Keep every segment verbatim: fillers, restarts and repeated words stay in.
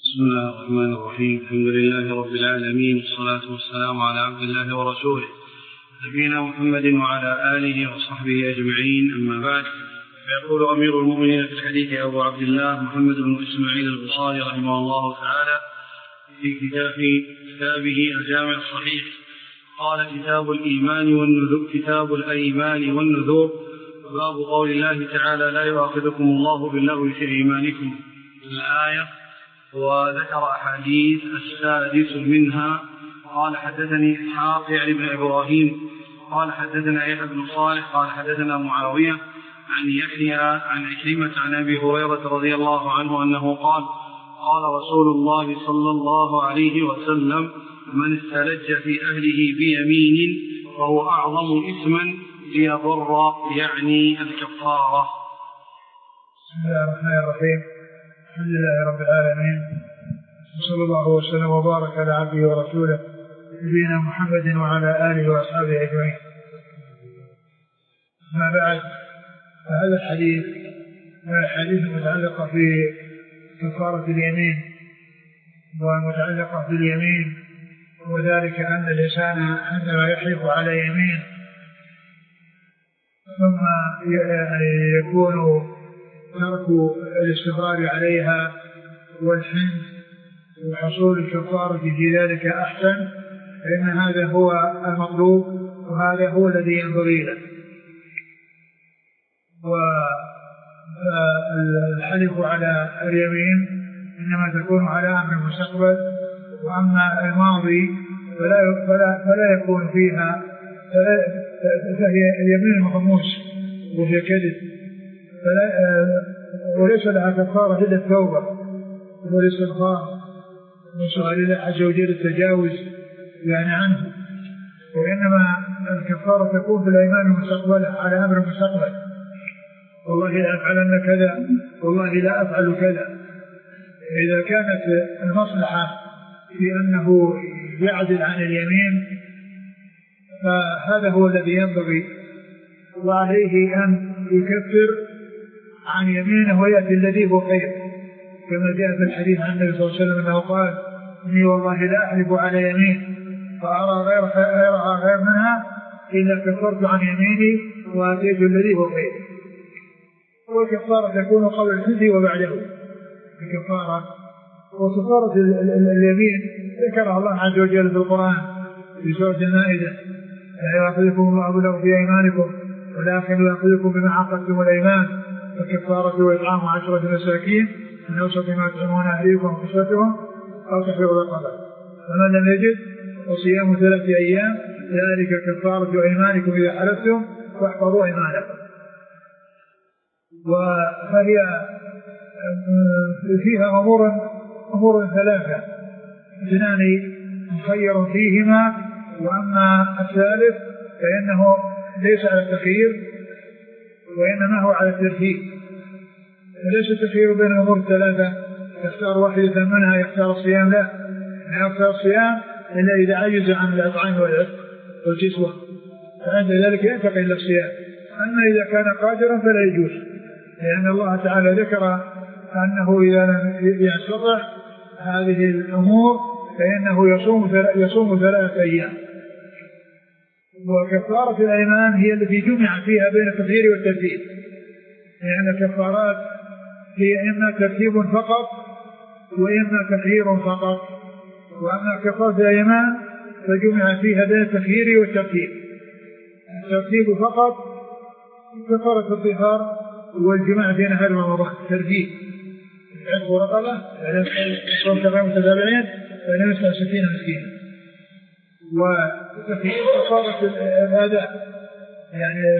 بسم الله الرحمن الرحيم. الحمد لله رب العالمين، والصلاة والسلام على عبد الله ورسوله نبينا محمد وعلى آله وصحبه أجمعين، أما بعد. فيقول أمير المؤمنين في الحديث أبو عبد الله محمد بن إسماعيل البخاري رحمه الله تعالى في كتابه الجامع الصحيح، قال: كتاب الإيمان والنذور كتاب الأيمان والنذور، باب قول الله تعالى: لا يؤاخذكم الله باللغو في أيمانكم، الآية. وذكر أحاديث السادس منها. قال: حدثني إسحاق يعني بن إبراهيم قال حدثنا يحيى بن صالح قال حدثنا معاوية عن يحيى عن عكرمة عن أبي هريرة رضي الله عنه أنه قال: قال رسول الله صلى الله عليه وسلم: من استلج في أهله بيمين فهو أعظم إثما ليضر، يعني الكفارة. بسم الله الرحمن الرحيم. الحمد لله رب العالمين، وصلى الله وسلم وبارك على عبده ورسوله نبينا محمد وعلى آله وأصحابه أجمعين. ما بعد، فهذا الحديث من الحديث المتعلقة في كفارة اليمين، والمتعلقة باليمين وذلك أن الإنسان عندما يحلف على يمين ثم يكون ترك الاستمرار عليها والحنث وحصول الكفارة في ذلك أحسن، فإن هذا هو المطلوب وهذا هو الذي ينبغي له. والحلف على اليمين إنما تكون على أمر المستقبل، وأما الماضي فلا, فلا, فلا يكون فيها، فهي اليمين مغموس وهي كذب، وليس لها كفارة إلا التوبة والاستغفار ونسأل الله عز وجل التجاوز يعني عنه، وإنما الكفارة تكون في الأيمان المستقبلة على أمر المستقبل: والله لا أفعلن كذا، والله لا أفعل كذا. إذا كانت المصلحة في أنه يعدل عن اليمين فهذا هو الذي ينبغي، وعليه أن يكفر عن يمينه ويأتي الذي هو خير، كما جاء في الحديث عن النبي صلى الله عليه وسلم أنه قال: إني والله لا أحلف على يمين فأرى غير غير منها إلا كفرت عن يميني وأتيت الذي هو خير. والكفارة تكون قبل الحنث وبعده الكفارة. وكفارة اليمين ذكرها الله عز وجل في القرآن في سورة المائدة: لا يؤاخذكم الله باللغو في أيمانكم ولكن يؤاخذكم بما عقدتم الأيمان، فكفارة وإطعام عشرة مساكين من أوسط ما تطعمون أهليكم وكسوتهم أو تحرير رقبة، فمن لم يجد فصيام ثلاثة أيام ذلك كفارة أيمانكم إذا حلفتم واحفظوا أيمانكم. وهي فيها أمور أمور ثلاثة: اثنان مخير فيهما، وأما الثالث فإنه ليس على التخيير وإنما هو على الترتيب، فليس التخيير بين الأمور الثلاثة يختار واحدة منها يختار الصيام، لا، لا يختار الصيام إلا إذا عجز عن الإطعام والكسوة، فعند ذلك ينتقل إلى الصيام. أما إذا كان قادرا فلا يجوز، لأن الله تعالى ذكر أنه إذا لم يستطع هذه الأمور فإنه يصوم يصوم ثلاثة أيام. وكفارة الأيمان هي التي جمع فيها بين التخيير والترتيب، لأن الكفارات هي إما ترتيب فقط وإما تخيير فقط، وأما كفارة الأيمان فجمع فيها بين التخيير والترتيب. الترتيب فقط كفارة الظهار والجماع في نهار رمضان ترتيب عتق رقبة صوم شهرين متتابعين فإنه يسأل ستين مسكينا. وتخيير كفارة الأداء، يعني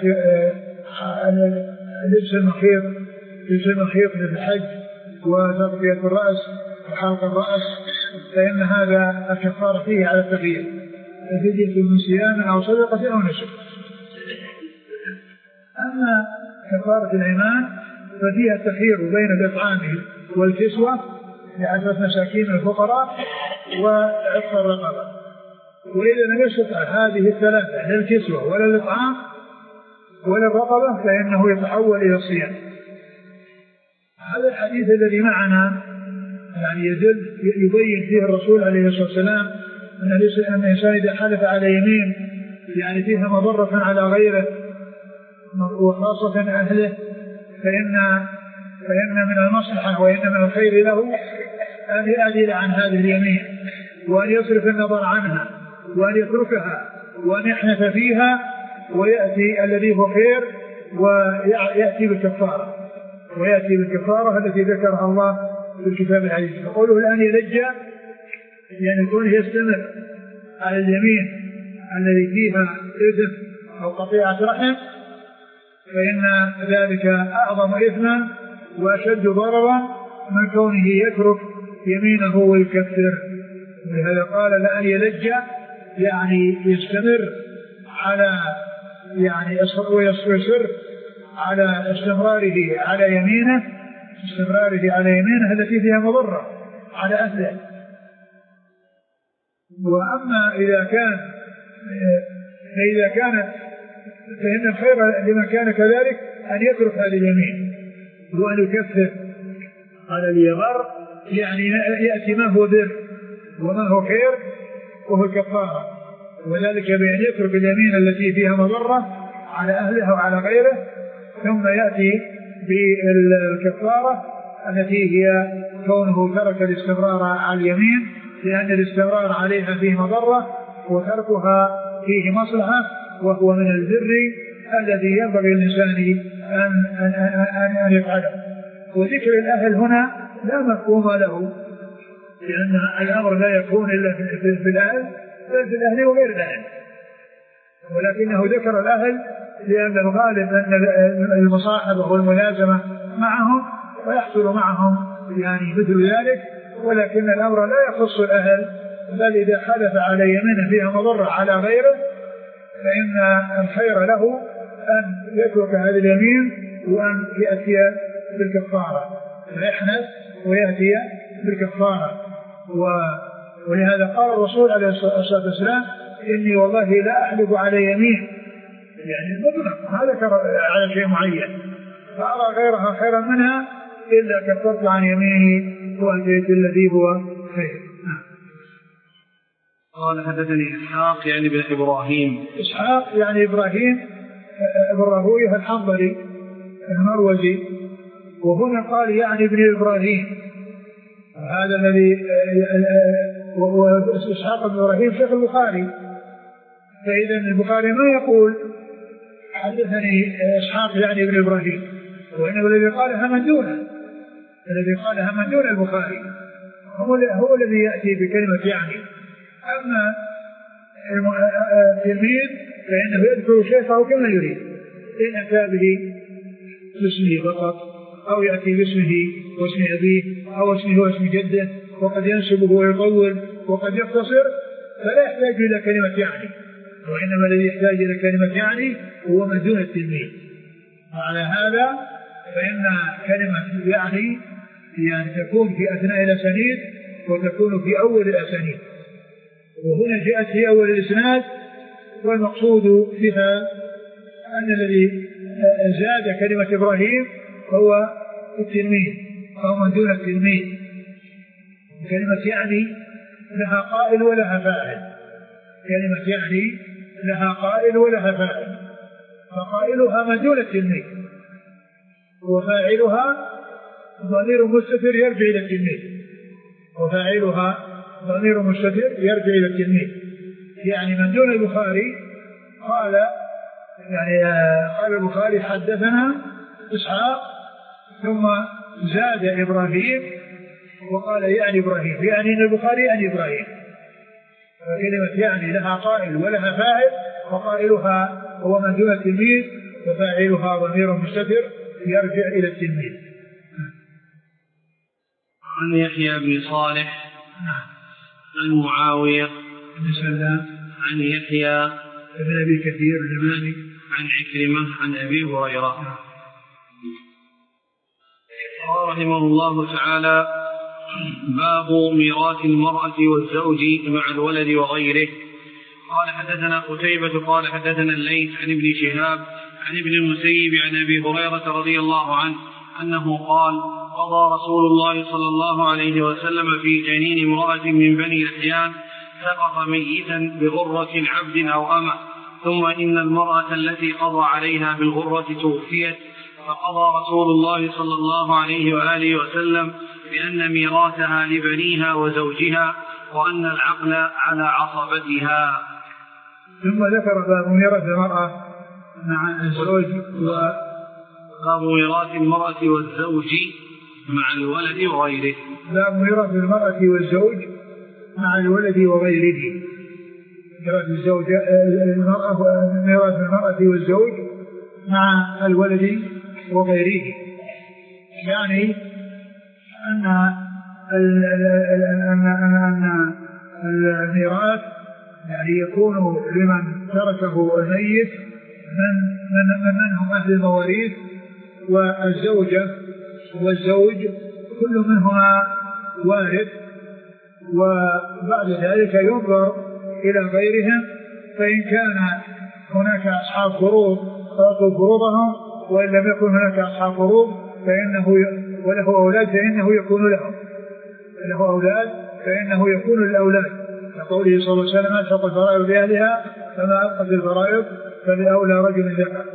لبس المخيط لبس المخيط في الحج وتغطية الرأس وحلق الرأس، فإن هذا الكفارة فيه على التغيير، فدية من صيام أو صدقة أو نسك. أما كفارة الأيمان ففيها التخيير بين الإطعام والكسوة لعشرة مساكين الفقراء وعتق الرقبة، وإذا لم يستطع هذه الثلاثة لا الكسوة ولا الإطعام ولا الرقبة فإنه يتحول إلى الصيام. هذا الحديث الذي معنا يعني يدل يبين فيه الرسول عليه الصلاة والسلام أن الإنسان إذا حلف على يمين يعني فيها مضرة على غيره وخاصة أهله فإن فإن من المصلحة وإن من الخير له أن يعدل عن هذه اليمين وأن يصرف النظر عنها وأن يتركها وأن يحنث فيها ويأتي الذي هو خير ويأتي بالكفارة ويأتي بالكفارة التي ذكرها الله في الكتاب العزيز. فقوله الآن يلجأ يعني يكون يستمر على اليمين الذي فيها إثم أو قطيعة رحم فإن ذلك أعظم إثما وأشد ضررا من كونه يترك يمينه ويكفر. ولهذا قال لأن يلجأ يعني يستمر على يعني ويصر على استمراره على يمينه استمراره على يمينه التي فيها مضرة على أهله. وأما إذا كان فإذا كانت فإن الخير لمن كان كذلك أن يترك هذه اليمين وأن يكفر على اليمر يعني يأتي ما هو بر وما هو خير وهو الكفارة وذلك بأن يترك اليمين التي فيها مضرة على أهله وعلى غيره ثم يأتي بالكفارة التي هي كونه ترك الاستمرار على اليمين لأن الاستمرار عليها فيه مضرة وتركها فيه مصلحة وهو من البر الذي ينبغي للإنسان أن, أن, أن, أن يفعله. وذكر الأهل هنا لا مفهوم له لأن الأمر لا يكون إلا في, في, في الأهل بل في الأهل وغير الأهل ولكنه ذكر الأهل لأن الغالب أن المصاحبة والملازمة معهم ويحصل معهم يعني مثل ذلك ولكن الأمر لا يخص الأهل بل إذا حدث على يمين فيها مضرة على غيره فإن الخير له أن يترك هذه اليمين وأن يأتي بالكفارة فيحنث ويأتي بالكفارة. ولهذا قال الرسول عليه الصلاة والسلام إني والله لا أحلف على يمين يعني المطلق ما ذكر على شيء معين فأرى غيرها خيرا منها إلا كفرت عن يميني وأتيت الذي هو خير. قال حدثني إسحاق يعني بن إبراهيم إسحاق يعني إبراهيم ابن راهويه الحنظلي المروزي وهنا قال يعني ابن إبراهيم هذا الذي إسحاق بن إبراهيم شيخ البخاري فإذا البخاري ما يقول حدثني إسحاق يعني ابن إبراهيم وإنه الذي قالها من دونه الذي قالها من دون البخاري هو, هو الذي يأتي بكلمة يعني. أما التلميذ فإنه يذكر شيخه كما يريد إن أتى به باسمه فقط أو يأتي باسمه واسم أبيه أو اسمه واسم جده وقد ينسبه ويطول وقد يختصر فلا يحتاج إلى كلمة يعني وإنما الذي يحتاج إلى كلمة يعني هو من دون التلميذ. وعلى هذا فإن كلمة يعني يعني تكون في أثناء الأسانيد وتكون في أول الأسانيد وهنا جاءت في أول الإسناد والمقصود بها أن الذي زاد كلمة إبراهيم هو التلميذ أو من دون التلميذ. كلمة يعني لها قائل ولها فاعل كلمة يعني لها قائل ولها فاعل فقائلها من دون التلميذ وفاعلها ضمير مستتر يرجع إلى التلميذ وفاعلها ضمير مستتر يرجع إلى التلميذ. يعني من دون البخاري قال يعني قال البخاري حدثنا إسحاق ثم زاد إبراهيم وقال يعني إبراهيم يعني إن البخاري يعني إبراهيم فكلمة يعني لها قائل ولها فاعل وقائلها هو من دون التلميذ وفاعلها ضمير مستتر يرجع إلى التلميذ. عن يحيى بن صالح عن معاوية بن سلام عن يحيى بن أبي كثير اليماني عن عكرمة عن أبي هريرة قال رحمه الله تعالى باب ميراث المرأة والزوج مع الولد وغيره. قال حدثنا قتيبة قال حدثنا الليث عن ابن شهاب عن ابن المسيب عن أبي هريرة رضي الله عنه أنه قال قضى رسول الله صلى الله عليه وسلم في جنين امرأة من بني لحيان سقط ميتا بغرة عبد أو أمة، ثم إن المرأة التي قضى عليها بالغرة توفيت، فقضى رسول الله صلى الله عليه وآله وسلم بأن ميراثها لبنيها وزوجها، وأن العقل على عصبتها. ثم ذكر باب ميراث المرأة مع الزوج باب ميراث المرأة والزوج مع الولد وغيره. باب ميراث المرأة والزوج مع الولد وغيره. ميراث الزوج المرأة ميراث المرأة والزوج مع الولد وغيره، يعني أن أن أن الميراث يعني يكون لمن تركه الميت من من من هم أهل المواريث، والزوجة والزوج كل منهما وارث، وبعد ذلك ينظر إلى غيرهم، فإن كان هناك أصحاب فروض فأعطوا فروضهم، وإن لم يكن هناك أصحاب فروض فإنه وله أولاد فإنه يكون لهم له أولاد فإنه يكون للأولاد، كقوله صلى الله عليه وسلم ألحق الفرائض بأهلها فما ألقت الفرائض فلأولى رجل ذكر.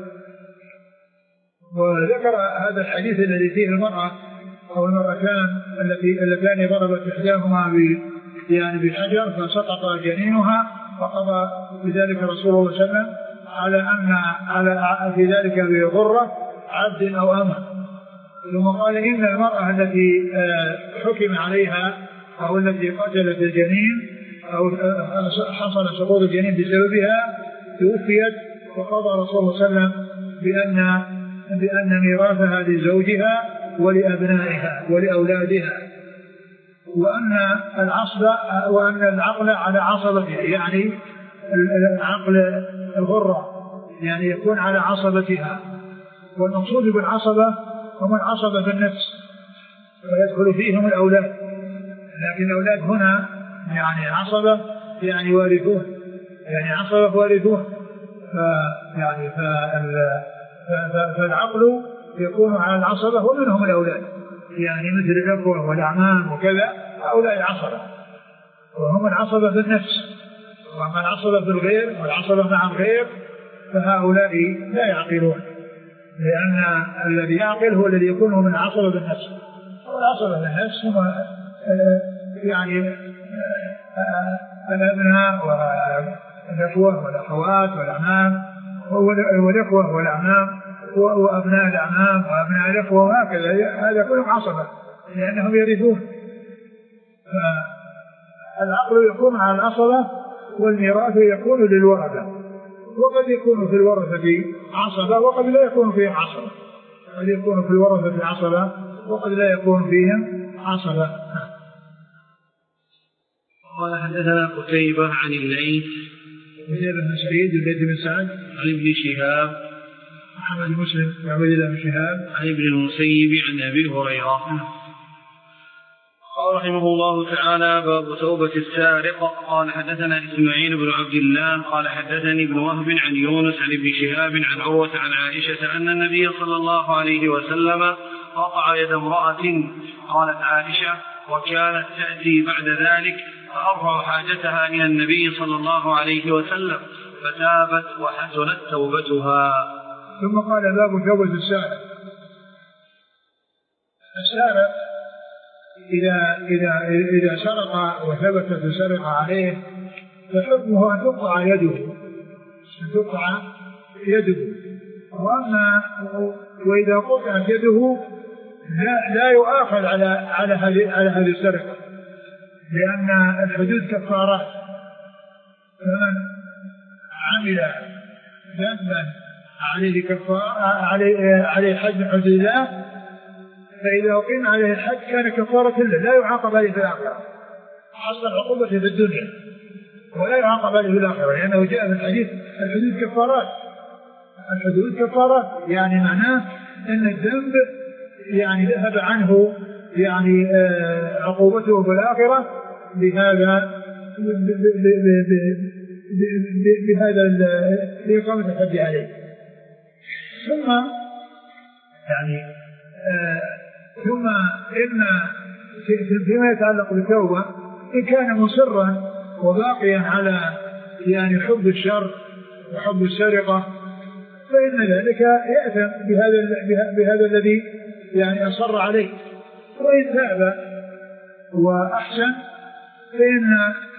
وذكر هذا الحديث الذي فيه المرأة أو المرأتان التي اللتان ضربت إحداهما يعني بحجر فسقط جنينها، فقضى بذلك رسول الله صلى الله عليه وسلم على أن على في ذلك بغرة عبد أو أمة. ثم قال إن المرأة التي حكم عليها أو التي قتلت الجنين أو حصل سقوط الجنين بسببها توفيت، وقضى رسول الله صلى الله عليه وسلم بأن بأن ميراثها لزوجها ولأبنائها ولأولادها، وأن العصب وأن العقل على عصبتها، يعني العقل الغرة يعني يكون على عصبتها. والمقصود بالعصبة هم العصبة في النفس، ويدخل فيهم الأولاد، لكن الأولاد هنا يعني عصبة يعني وارثون، يعني عصبة وارثون، يعني فالعقل يكون على العصبة ومنهم الأولاد، يعني مثل الأخوة والأعمام وكذا، هؤلاء العصبة وهم العصبة في النفس. وأما العصبة في الغير والعصبة مع الغير فهؤلاء لا يعقلون، لأن الذي يعقل هو الذي يكون من العصبة بالنفس، والعصبة بالنفس هم يعني الأبناء والأخوة والأخوات والأعمام والأخوة والأعمام وأبناء الأعمام وأبناء الأخوة، وهكذا هذا كلهم عصبة لأنهم يرثون. فالعقل يكون على العصبة والميراث يكون للورثة، وقد يكون في الورثة عصبة وقد لا يكون فيهم عصبة، قد يكون في الورثة عصبة وقد لا يكون فيهم عصبة. قال حدثنا قتيبة عن الليث بن سعيد والليث بن سعد عن ابن شهاب محمد مسلم بن عبد الله بن شهاب عن ابن المسيب عن أبي هريرة. قال رحمه الله تعالى باب توبة السارق. قال حدثنا إسماعيل بن عبد الله قال حدثني ابن وهب عن يونس عن ابن شهاب عن عروة عن عائشة أن النبي صلى الله عليه وسلم قطع يد امرأة. قالت عائشة وكانت تأتي بعد ذلك فأرفع حاجتها إلى النبي صلى الله عليه وسلم فتابت وحسنت توبتها. ثم قال باب توبة السارق. السارق إذا إذا إذا سرق وثبتت السرقة عليه فحكمه أن تقطع يده أن تقطع يده وأما وإذا قطعت يده لا لا يؤاخذ على على هذه على هذه السرقة، لأن الحدود كفارات، فمن عمل ذنبا عليه كفارة عليه عليه حد من حدود الله فإذا أقيم عليه الحد كان كفارة له، لا يعاقب عليه في الآخرة، حصل عقوبته في الدنيا ولا يعاقب عليه في الآخرة، لأنه جاء في الحديث الحدود كفارات. الحدود كفارات يعني معناه أن الذنب يعني ذهب عنه يعني عقوبته في الآخرة بهذا بهذا الإقامة الحد عليه. ثم يعني ثم إن فيما يتعلق بالتوبة إن كان مصرا وباقيا على يعني حب الشر وحب السرقة فإن ذلك يأثم بهذا بهذا الذي يعني أصر عليه. وإن تاب وأحسن فإن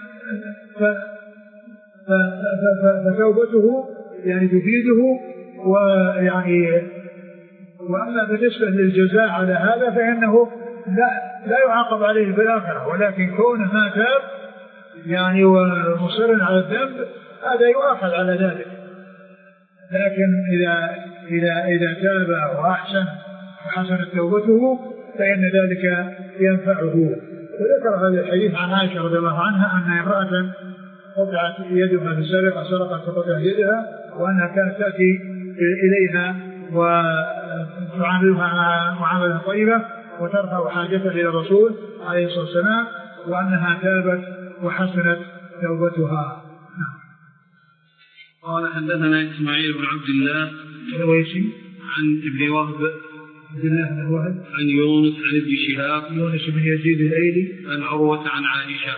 فتوبته يعني تفيده. ويعني وأما بالنسبة للجزاء على هذا فإنه لا, لا يعاقب عليه في الآخرة، ولكن كونه ما تاب يعني ومصر على الذنب هذا يؤاخذ على ذلك. لكن إذا إذا إذا تاب وأحسن وحسنت توبته فإن ذلك ينفعه. وذكر هذا الحديث عن عائشة رضي الله عنها أن امرأة قطعت يدها في السرقة سرقت فقطعت يدها، وأنها كانت تأتي إليها وتعاملها معاملة طيبة وترفع حاجتها إلى الرسول عليه الصلاة والسلام، وأنها تابت وحسنت توبتها. قال حدثنا إسماعيل بن عبد الله عن ابن وهب عبد الله بن وهب عن يونس عن ابن شهاب يونس بن يزيد الأيلي عن عروة عن عائشة.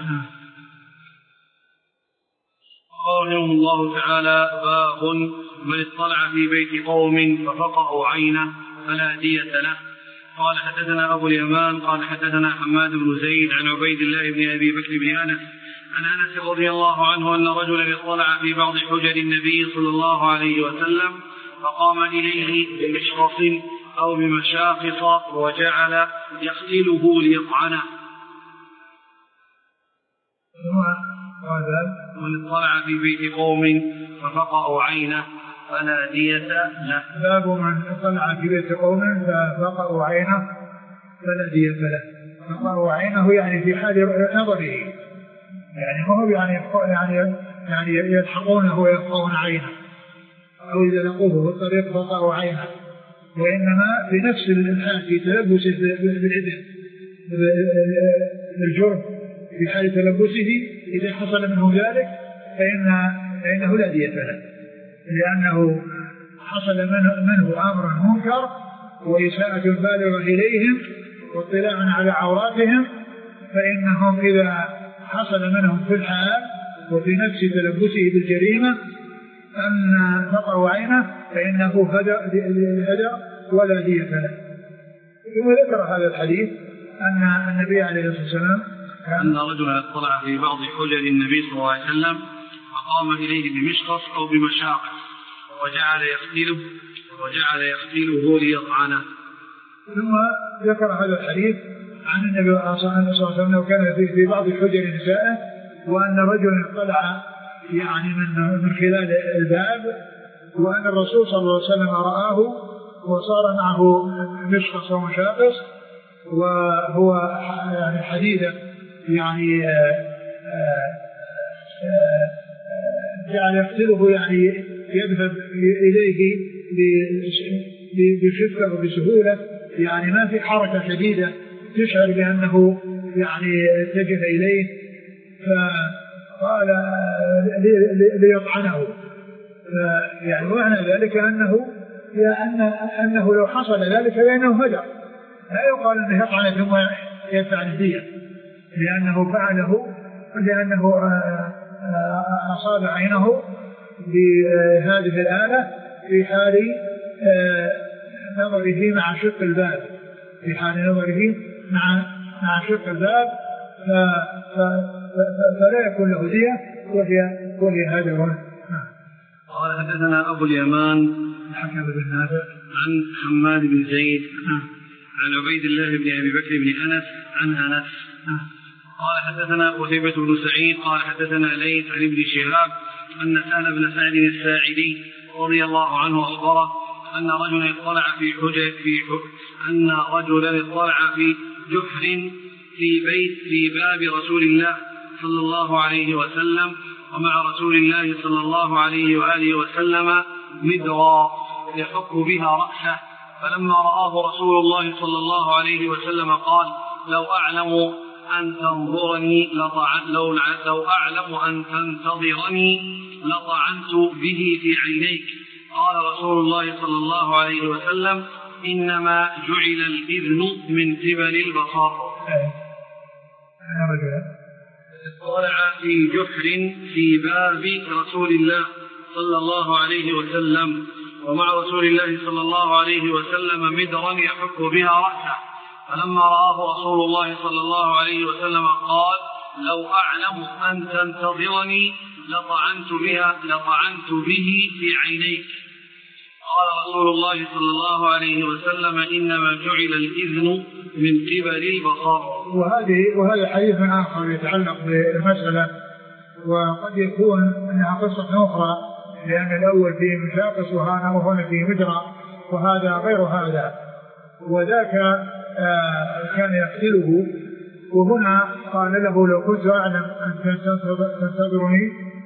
قال رحمه الله تعالى: باب من اطلع في بيت قوم ففقأوا عينه فلا دية له. قال حدثنا أبو اليمان قال حدثنا حماد بن زيد عن عبيد الله بن أبي بكر بن أنس عن أنس رضي الله عنه أن رجلا اطلع في بعض حجر النبي صلى الله عليه وسلم فقام إليه بمشخص أو بمشاخص وجعل يغسله ليطعنه. من اطلع في بيت قوم ففقأوا عينه فلا دية له. باب من اطلع في بيت قوم ففقأوا عينه فلا دية له. فقأوا عينه يعني في حال نظره، يعني هو يعني يعني يعني يلحقونه ويفقون عينه، أو إذا لقوه في الطريق فقأوا عينه، وإنما في نفس الحال في تلبسه بالعدل بالجرم في حال تلبسه إذا حصل منه ذلك فإن فإنه لا دية له، لأنه حصل منه, منه أمر منكر وإساءة بالغة إليهم واطلاع على عوراتهم، فإنهم إذا حصل منهم في الحال وفي نفس تلبسه بالجريمة أن فقأوا عينه فإنه هدى ولا دية له. ثم ذكر هذا الحديث أن النبي عليه الصلاة والسلام أن رجلا اطلع في بعض حجر النبي صلى الله عليه وسلم فقام إليه بمشخص أو بمشاقص وجعل يغسله وجعل يغسله ليطعنه. ثم ذكر هذا الحديث عن النبي صلى الله عليه وسلم كان في بعض حجر نسائه، وأن رجلا اطلع يعني من من خلال الباب، وأن الرسول صلى الله عليه وسلم رآه وصار معه مشخص ومشاقص وهو يعني حديدا يعني جعل يغسله يعني يذهب إليه بخفة وبسهولة، يعني ما في حركة شديدة تشعر بأنه يعني اتجه إليه، فقال ليطعنه. يعني معنى ذلك أنه أن أنه لو حصل ذلك فإنه هدر، لا يقال أنه يطعن ثم يدفع الدية، لأنه فعله لأنه أصاب عينه بهذه الآلة في حال نظره مع شق الباب في حال نظره مع مع شق الباب فلا يكون له دية وهي وهي هدر. قال حدثنا أبو اليمان الحكم بن نافع عن حماد بن زيد عن عبيد الله بن أبي بكر بن أنس عن أنس قال حدثنا قتيبة بن سعيد قال حدثنا ليث عن ابن شهاب أن سهل بن سعد الساعدي رضي الله عنه أخبره أن رجلا اطلع في حجر في أن رجلا اطلع في جحر في بيت في باب رسول الله صلى الله عليه وسلم ومع رسول الله صلى الله عليه وآله وسلم مدرا يحك بها رأسه، فلما رآه رسول الله صلى الله عليه وسلم قال: لو أعلم أن تنظرني لطعنت لو, لو أعلم أن تنتظرني لطعنت به في عينيك. قال رسول الله صلى الله عليه وسلم: إنما جعل الإذن من قبل البصر. اطلع في جحر في باب رسول الله صلى الله عليه وسلم، ومع رسول الله صلى الله عليه وسلم مدرا يحك بها رأسه، فلما رآه رسول الله صلى الله عليه وسلم قال: لو أعلم أن تنتظرني لطعنت بها لطعنت به في عينيك. قال رسول الله صلى الله عليه وسلم: إنما جعل الإذن من قبل البصر. وهذه وهذا حديث آخر يتعلق بالمسألة، وقد يكون أنها قصة أخرى، لأن الأول فيه مشاقص وهنا فيه مجرى، وهذا غير هذا، وذاك آه كان يقتله، وهنا قال له: لو كنت أعلم أن تنتظرني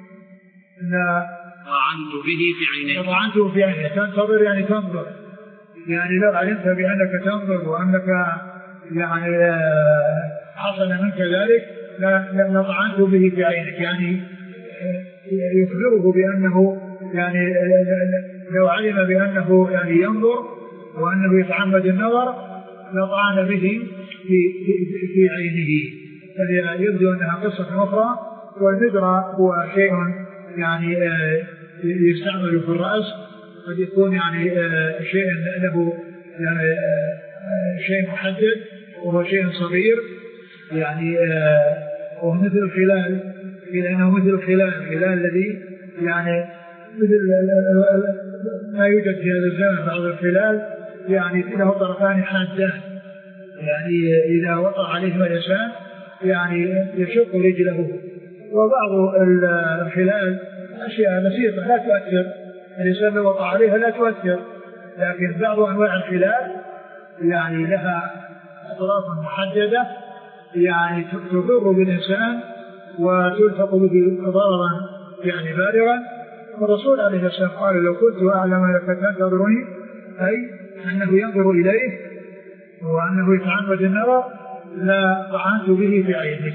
لطعنت به في عينيك. لطعنته في عينيك. تنتظر يعني تنظر، يعني لو علمت بأنك تنظر وأنك يعني حصل منك ذلك لطعنت به في عينك، يعني يخبره بأنه يعني لو علم بأنه يعني ينظر وأنه يتعمد النظر لطعن به في, في, في عينه. فيبدو أنها قصة أخرى. والمدرى هو شيء يعني يستعمل في الرأس، قد يكون يعني شيء له يعني شيء محدد، وهو شيء صغير يعني وهو مثل الخلال، لأنه مثل الخلال الخلال الذي يعني مثل ما يوجد في هذا الزمن. بعض الخلال يعني له طرفان حادان، يعني إذا وقع عليهما الإنسان يعني يشق رجله. وبعض الخلال أشياء بسيطة لا تؤثر، الإنسان لو وقع عليها لا تؤثر، لكن بعض أنواع الخلال يعني لها أطراف محددة يعني تضر بالإنسان وتلحق به ضررا يعني بالغا. والرسول عليه السلام قال: لو كنت أعلم أنك تنتظرني، أي أنه ينظر إليه وأنه يتعمد النظر لا طعنت به في عينك.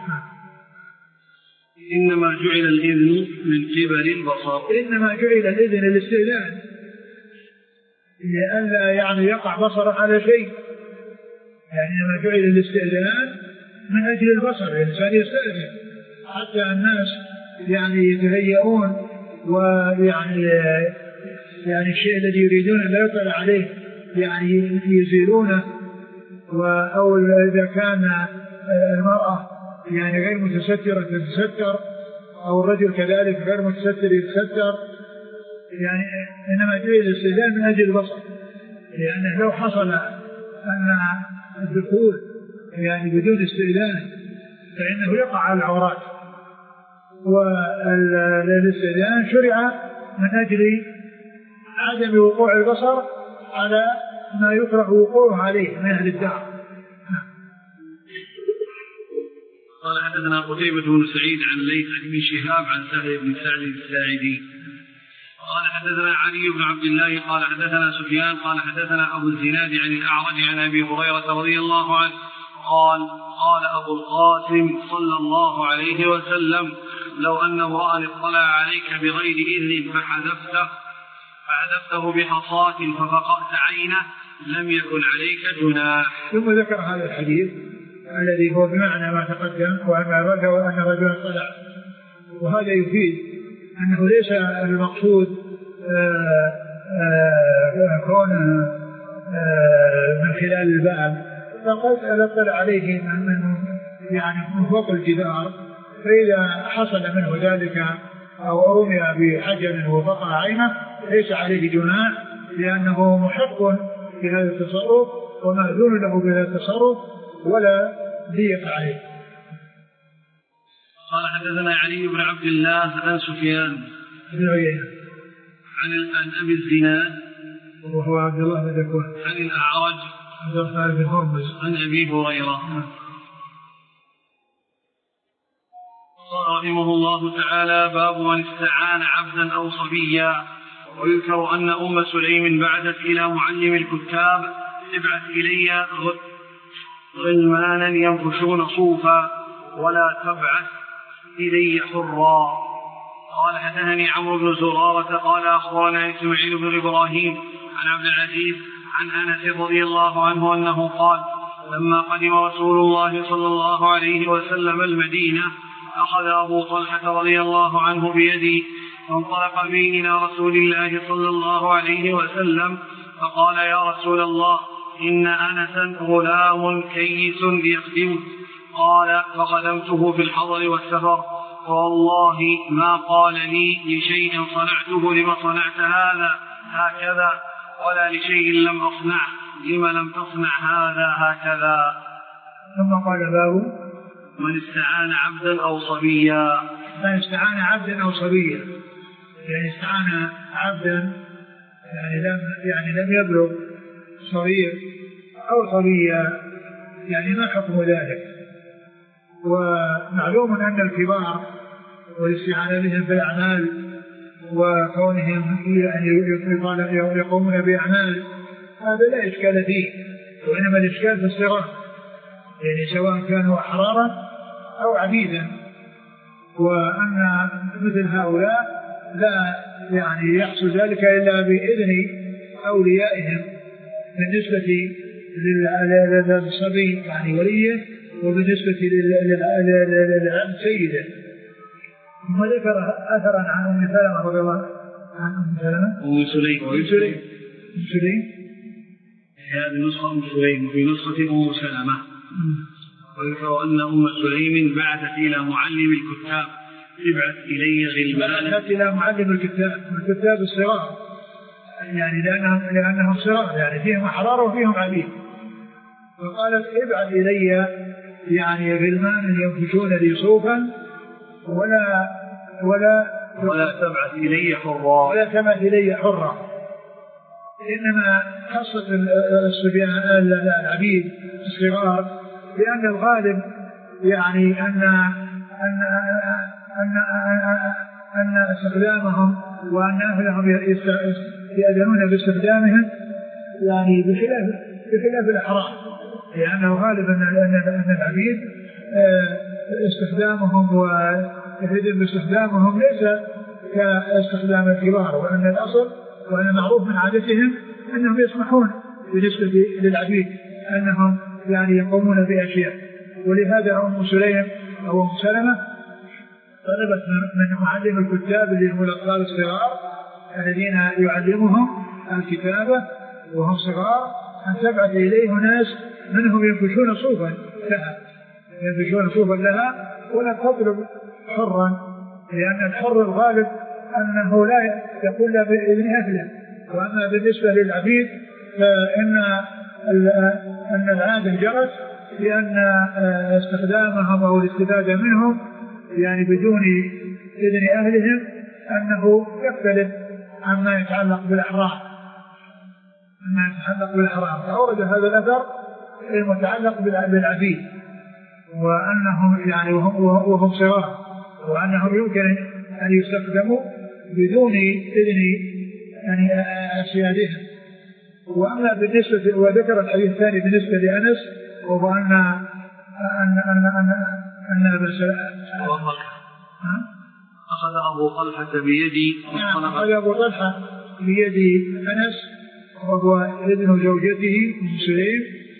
إنما جعل الإذن من قبل البصر. إنما جعل الإذن للاستئذان، لئلا يعني يقع بصره على شيء، يعني إنما جعل الاستئذان من أجل البصر، الإنسان يستأذن حتى الناس يعني يتهيئون، ويعني يعني الشيء الذي يريدون أن لا يطلع عليه يعني يزيلونه. أو إذا كان المرأة يعني غير متسترة تتستر، أو الرجل كذلك غير متستر يتستر، يعني إنما جعل الاستئذان من أجل البصر، لأنه لو حصل أن الدخول يعني بدون استئذان فإنه يقع على العورات. والاستئذان شرع من أجل عدم وقوع البصر على ما يكره وقوعه عليه من أهل الدار. قال: حدثنا قتيبة بن سعيد عن ليث عن ابن شهاب عن سهل بن سعد الساعدي قال: حدثنا علي بن عبد الله قال: حدثنا سفيان قال: حدثنا أبو الزناد عن الأعرج عن أبي هريرة رضي الله عنه قال: قال أبو القاسم صلى الله عليه وسلم: لو أن امرأ اطلع عليك بغير إذن فحذفته فحذفته بحصاة ففقأت عينه لم يكن عليك جناح. ثم ذكر هذا الحديث الذي هو بمعنى ما تقدم، وأن رجل وأن رجلا طلع، وهذا يفيد أنه ليس المقصود كون من خلال الباب، فقد ألقل عليه من يعني من فوق الجدار، فإذا حصل منه ذلك أو رمي بحجر وفقع عينه ليس عليه جناح، لأنه محق في هذا التصرف ومأذون له بهذا التصرف ولا دية عليه. قال: حدثنا علي بن عبد الله عن سفيان بن عيينة عن أبي الزناد وهو عبد الله بن ذكوان عن الأعرج عبد الرحمن بن هرمز عن أبي هريرة. قال رحمه الله تعالى: باب من استعان عبدا أو صبيا. ويذكر أن أم سليم بعثت إلى معلم الكتاب: ابعث إلي غلمانا ينفشون صوفا ولا تبعث إلي حرا. قال: حدثني عمرو بن زرارة قال: أخبرنا إسماعيل بن إبراهيم عن عبد العزيز عن أنس رضي الله عنه أنه قال لما قدم رسول الله صلى الله عليه وسلم المدينة أخذ أبو طلحة رضي الله عنه بيدي فانطلق بي إلى رسول الله صلى الله عليه وسلم فقال يا رسول الله إن أنسا غلام كيس ليخدمه. قال فخدمته في الحضر والسفر والله ما قال لي لشيء صنعته لما صنعت هذا هكذا ولا لشيء لم أصنعه لما لم تصنع هذا هكذا. ثم قال باب من استعان عبدا أو صبيا. من استعان عبدا أو صبيا يعني استعان عبدا يعني لم يعني لم يبلغ صغير أو صبيا يعني ما حكم ذلك. ومعلوم أن الكبار والاستعانة بهم في الأعمال وكونهم يعني يقومون بأعمال هذا لا إشكال فيه، وإنما الإشكال في الصغر يعني سواء كانوا أحرارا أو عبيدا، وأن مثل هؤلاء لا يعني يحصل ذلك إلا بإذن أوليائهم بالنسبة للصبي يعني وليه، وبالنسبة للعبد سيده. ثم ذكر أثرا عن أم سلمة رضي الله عن أم سلمة أم سليم أم سليم أم سليم هذه نسخة أم سليم وفي نسخة أم سلمة. وذكر أن أم سليم بعثت إلى معلم الكتاب ابعث إلي غلمان. بعثت إلى معلم الكتاب الكتاب الصغار يعني لأنهم, لأنهم صغار يعني فيهم أحرار وفيهم عبيد، فقالت ابعث إلي يعني غلمان ينفشون لي صوفا ولا ولا ولا تبعث إلي حرا ولا تبعث إلي حرا. إنما خاصة الصبيان العبيد الصغار لأن الغالب يعني أن أن أن أن استخدامهم وأن أهلهم يأذنون باستخدامهم يعني بخلاف بخلاف الأحرار، لأنه غالبا أن العبيد استخدامهم ويفيد باستخدامهم ليس كاستخدام الكبار، وأن الأصل وأن معروف من عادتهم أنهم يسمحون بالنسبة للعبيد أنهم يعني يقومون بأشياء. ولهذا أم سليم أو أم سلمة طلبت من معلم الكتاب اللي هم الأطفال الصغار الذين يعلمهم الكتابة وهم صغار أن تبعث إليه ناس منهم ينفشون صوفا لها ينفشون صوفا لها ولا تطلب حرا، لأن الحر الغالب أنه لا يقول لا بإذن أهله. وأما بالنسبة للعبيد فإن أن العادة جرت لأن استخدامهم أو الاستفادة منهم يعني بدون إذن أهلهم أنه يختلف عما يتعلق بالأحرار عما يتعلق بالأحرار. فأورد هذا الأثر المتعلق بالعبيد وأنهم يعني وهم صغار وأنهم يمكن أن يستخدموا بدون إذن يعني أسيادهم. وأما بالنسبة وذكر الحديث الثاني بالنسبة لأنس وهو أن أن أن أن أن أخذ أبو طلحة بيدي أخذ أبو طلحة بيد أنس وهو ابن زوجته أم سليم،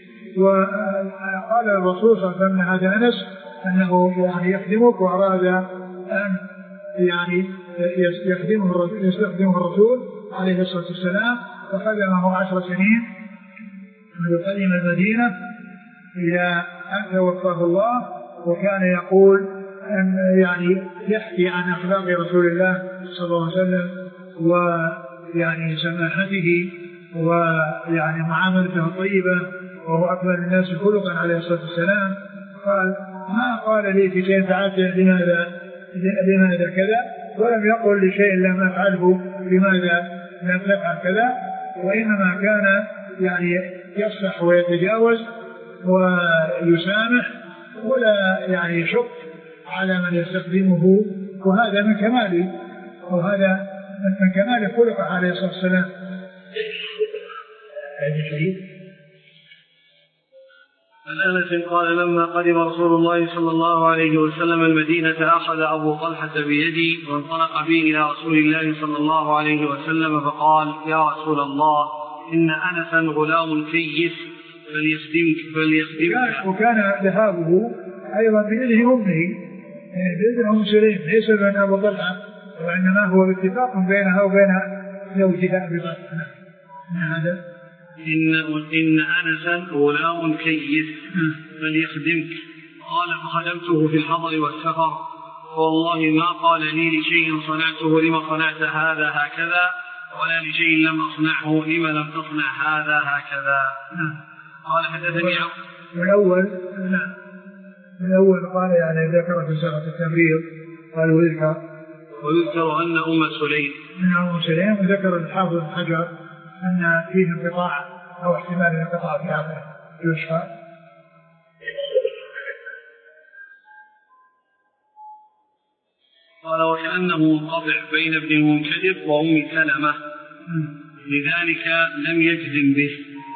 وقال الرسول صلى الله عليه وسلم هذا أنس أنه يعني يخدمك، وأراد أن يعني يخدمه يستخدمه الرسول عليه الصلاة والسلام، فخدمه عشر سنين منذ قدم المدينة إلى أن توفاه الله. وكان يقول أن يعني يحكي عن أخلاق رسول الله صلى الله عليه وسلم ويعني سماحته ويعني معاملته الطيبة، وهو أكبر الناس خلقا عليه الصلاة والسلام. قال ما قال لي في شيء فعلت لماذا لماذا كذا، ولم يقل لشيء لم أفعله لماذا لم تفعل كذا، وإنما كان يعني يصفح ويتجاوز ويسامح ولا يعني يشق على من يستخدمه. وهذا من كماله وهذا من كمال خلقه عليه الصلاة والسلام. عن أنس قال لما قدم رسول الله صلى الله عليه وسلم المدينة أخذ أبو طلحة بيدي وانطلق بي إلى رسول الله صلى الله عليه وسلم فقال يا رسول الله إن أنسا غلام كيس فليخدمك فليخدمك. وكان ذهابه أيضا بإذن أمه يعني بإذن أم سليم ليس بين أبو طلحة وإنما هو باتفاق بينها وبين زوجها أبي طلحة. هذا إن إن أنسا غلام كيس فليخدمك. قال فخدمته في الحضر والسفر والله ما قال لي لشيء صنعته لما صنعت هذا هكذا ولا لشيء لم أصنعه لما لم تصنع هذا هكذا. قال حدثني من أول من أول قال يعني ذكر في سورة التمريض قال ويذكر ويذكر أن أم سليم أن أم سليم وذكر الحافظ بن حجر أن فيه انقطاع أو احتمال انقطاع في هذا يشفى. قال وكأنه منقطع بين ابن المنكدر وأم سلمة لذلك لم يجزم به.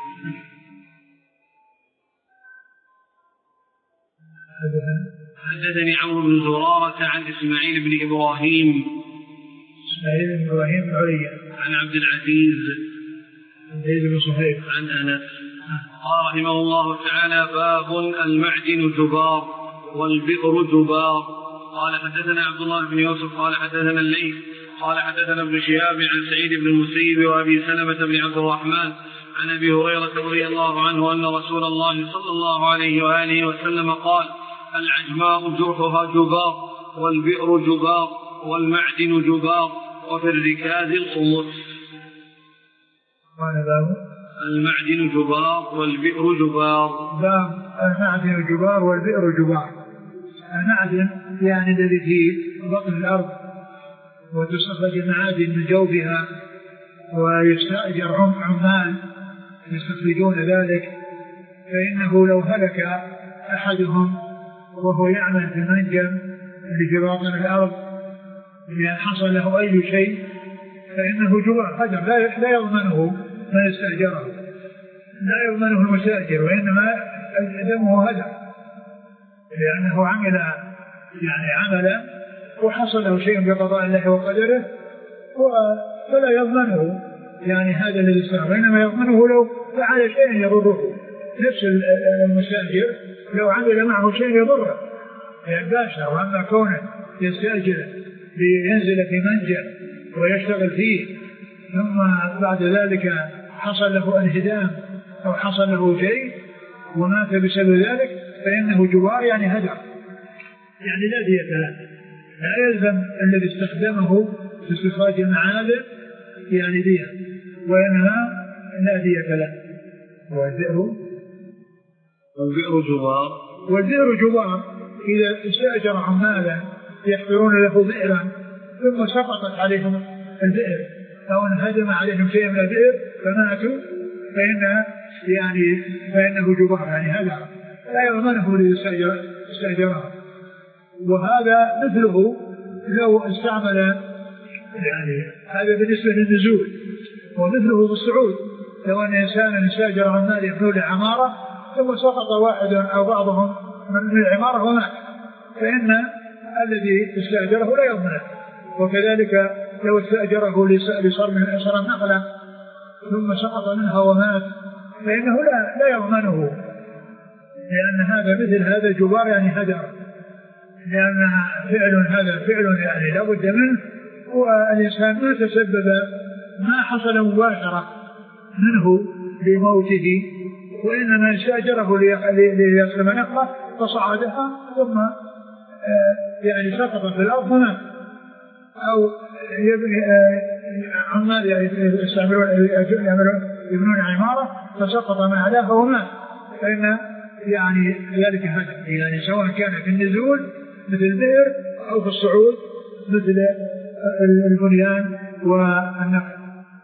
حدثني عمرو بن زرارة عن إسماعيل بن إبراهيم إسماعيل بن إبراهيم عليا عن عبد العزيز بن صهيب عن أنس قال رحمه الله تعالى باب المعدن جبار والبئر جبار. قال حدثنا عبد الله بن يوسف قال حدثنا الليث قال حدثنا ابن شهاب عن سعيد بن المسيب وأبي سلمة بن عبد الرحمن عن أبي هريرة رضي الله عنه أن رسول الله صلى الله عليه وآله وسلم قال العجماء جرحها جبار والبئر جبار والمعدن جبار وفي الركاز الخمس. قال باب المعدن جبار والبئر جبار. باب المعدن جبار والبئر جبار. المعدن يعني الذي في بطن الأرض وتستخرج المعادن من جوفها ويستأجر عمال يستخرجون ذلك فإنه لو هلك أحدهم وهو يعمل في المنجم اللي في باطن الأرض لأن حصل له أي شيء فإنه جبار هدر لا يضمنه من استأجره لا يضمنه المستأجر وإنما دمه هدر لأنه عمل يعني عملا وحصل له شيء بقضاء الله وقدره فلا يضمنه يعني هذا الذي استأجر وإنما يضمنه لو فعل شيء يضره نفس المستأجر لو عمل معه شيء يضره يباشر. وأما كونه يستأجر لينزل في منجم ويشتغل فيه ثم بعد ذلك حصل له انهدام أو حصل له شيء ومات بسبب ذلك فإنه جبار يعني هدر يعني لا دية له لا يلزم الذي استخدمه في استخراج المعادن يعني دية وإنما لا دية له. والبئر والبئر جبار والبئر جبار إذا استأجر عمالا يحفرون له بئرا ثم سقطت عليهم البئر أو انهدم عليهم شيء من البئر فماتوا فإن يعني فإنه جبار يعني هذا لا يضمنه الذي استأجره. وهذا مثله لو استعمل يعني هذا بالنسبة للنزول ومثله بالصعود لو أن إنسانا استأجر عمال يبنون العمارة ثم سقط واحد أو بعضهم من العمارة ومات فإن الذي استأجره لا يضمنه. وكذلك لو استأجره لصرم نخلة ثم سقط منها ومات فإنه لا, لا يضمنه لأن هذا مثل هذا جبار يعني هدر لأن فعل هذا فعل يعني لا بد منه والإنسان ما تسبب ما حصل مباشرة منه لموته وإنما استأجره ليصرم نخلة فصعدها ثم يعني سقط في الأرض ومات أو عمال يستعملون يبنون عمارة فسقط ما عداها ومات فإن يعني ذلك هدف يعني سواء كان في النزول مثل البئر أو في الصعود مثل البنيان والنقل.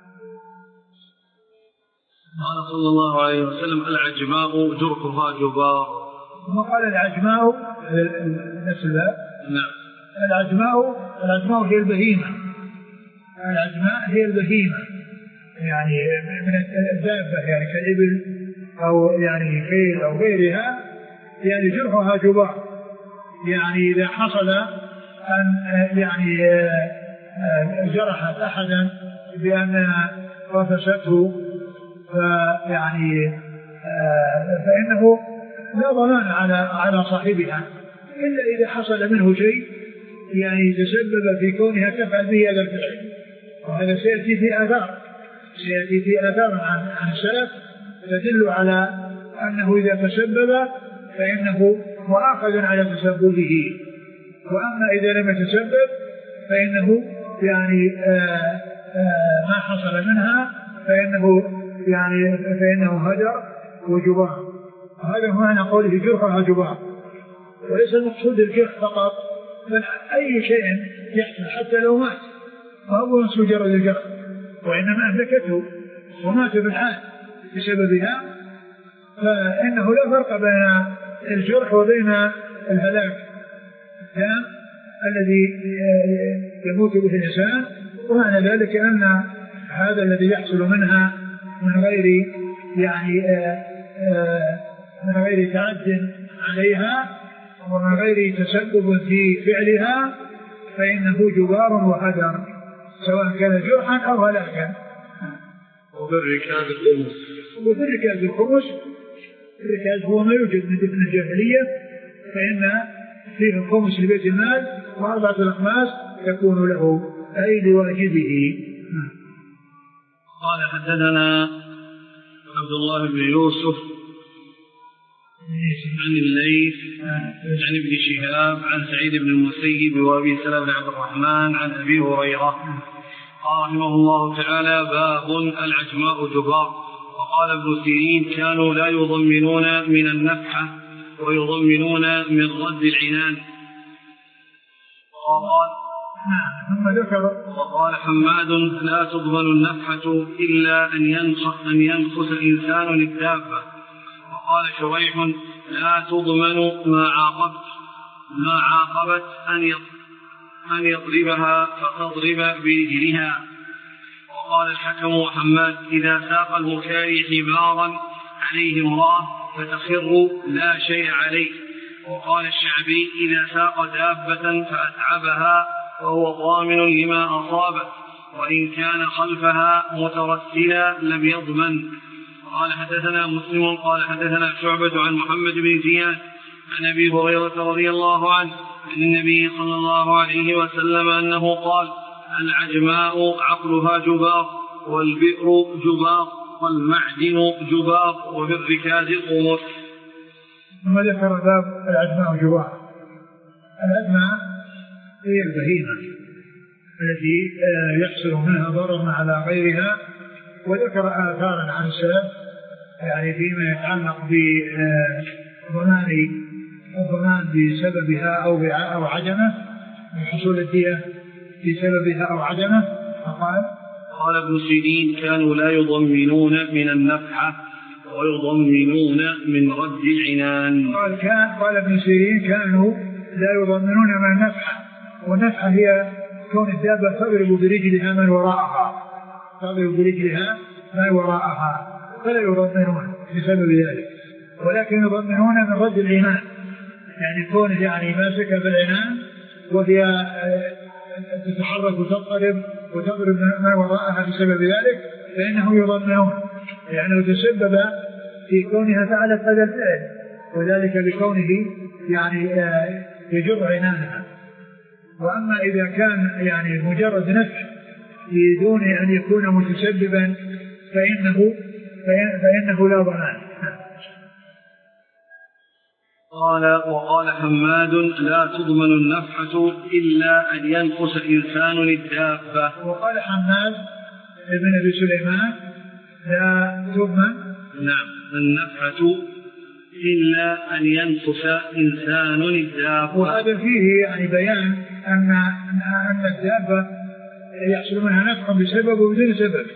قال صلى الله عليه وسلم العجماء جرحها جبار. وقال العجماء نفس الباب. نعم. العجماء العجماء هي البهيمة. العجماء هي البهيمة يعني من الدابة يعني كالإبل أو يعني خيل أو غيرها يعني جرحها جبار يعني إذا حصل أن يعني جرحت أحدا بأن رفسته فيعني فإنه لا ضمان على على صاحبها إلا إذا حصل منه شيء يعني تسبب في كونها تفعل به هذا الفعل، وهذا سيأتي في آثار سيأتي في آثار عن عن السلف تدل على أنه إذا تسبب فإنه مؤاخذ على تسببه، وأما إذا لم يتسبب فإنه يعني آآ آآ ما حصل منها فإنه يعني فإنه هدر وجبار. وهذا هو معنى قوله جرحها جبار، وليس المقصود الجرح فقط، بل أي شيء يحصل حتى لو مات فهو نفس مجرد الجرح، وإنما أهلكته ومات بالحال بسببها، فإنه لا فرق بين الجرح وبين الهلاك الذي يموت به الإنسان. ومعنى ذلك أن هذا الذي يحصل منها من غير يعني آآ آآ من غير تعد عليها ومن غير تسبب في فعلها فإنه جبار وهدر، سواء كان جرحا أو هلاكا. وبالركاز الخمس وبالركاز الخمس الركاز هو ما يوجد من دفن الجاهلية، فإن فيه الخمس لبيت المال وأربعة الأخماس يكون له أي لواجبه. قال حدثنا عبد الله بن يوسف عن الليث عن ابن شهاب عن سعيد بن المسيب وأبي سلمة بن عبد الرحمن عن أبي هريرة قال رحمه الله تعالى: باب العجماء جبار. وقال ابن سيرين: كانوا لا يضمنون من النفحة ويضمنون من رد العنان. وقال وقال حماد: لا تضمن النفحة إلا أن ينخس أن ينخس إنسان الدابة. وقال شريح: لا تضمن ما عاقبت ما عاقبت أن أن يضربها فتضرب برجلها. وقال الحكم وحماد: إذا ساق المكاري حمارا عليه امرأة فتخر لا شيء عليه. وقال الشعبي: إذا ساق دابة فأتعبها وهو ضامن لما أصابه، وإن كان خلفها مترسلا لم يضمن. قال حدثنا مسلم قال حدثنا شعبة عن محمد بن زياد عن أبي هريرة رضي الله عنه عن النبي صلى الله عليه وسلم أنه قال: العجماء عقلها جبار، والبئر جبار، والمعدن جبار، وفي الركاز خمس. ثم ذكر باب العجماء جبار. العجماء هي البهيمة التي يحصل منها ضرر على غيرها، وذكر آثارا عن السلف يعني فيما يتعلق بضمان الضمان بسببها أو أو عدمه، من حصول الدية بسببها أو عدمه. فقال قال ابن سيرين: كانوا لا يضمنون من النفحة ويضمنون من رد العنان. قال كان قال ابن سيرين: كانوا لا يضمنون من النفحة، والنفحة هي كون الدابة تضرب برجلها من وراءها تضرب برجلها ما وراءها، فلا يضمنون بسبب ذلك، ولكن يضمنون من رد العنان، يعني كون يعني ماسكة بالعنان وهي تتحرك وتضرب وتضرب ما وراءها بسبب ذلك فإنه يضمنون، لأنه تسبب في كونها فعلت هذا الفعل، وذلك بكونه يعني يجر عنانها. وأما إذا كان يعني مجرد نفع بدون أن يكون متسببا فإنه فإنه لا ضمان. قال وقال حماد: لا تضمن النفحة إلا أن ينقص إنسان الدابة. وقال حماد ابن أبي سليمان: لا تضمن نعم النفحة إلا أن ينقص إنسان الدابة. وهذا فيه يعني بيان أن أن الدابة يحصل منها نفع بسبب وبدون سبب،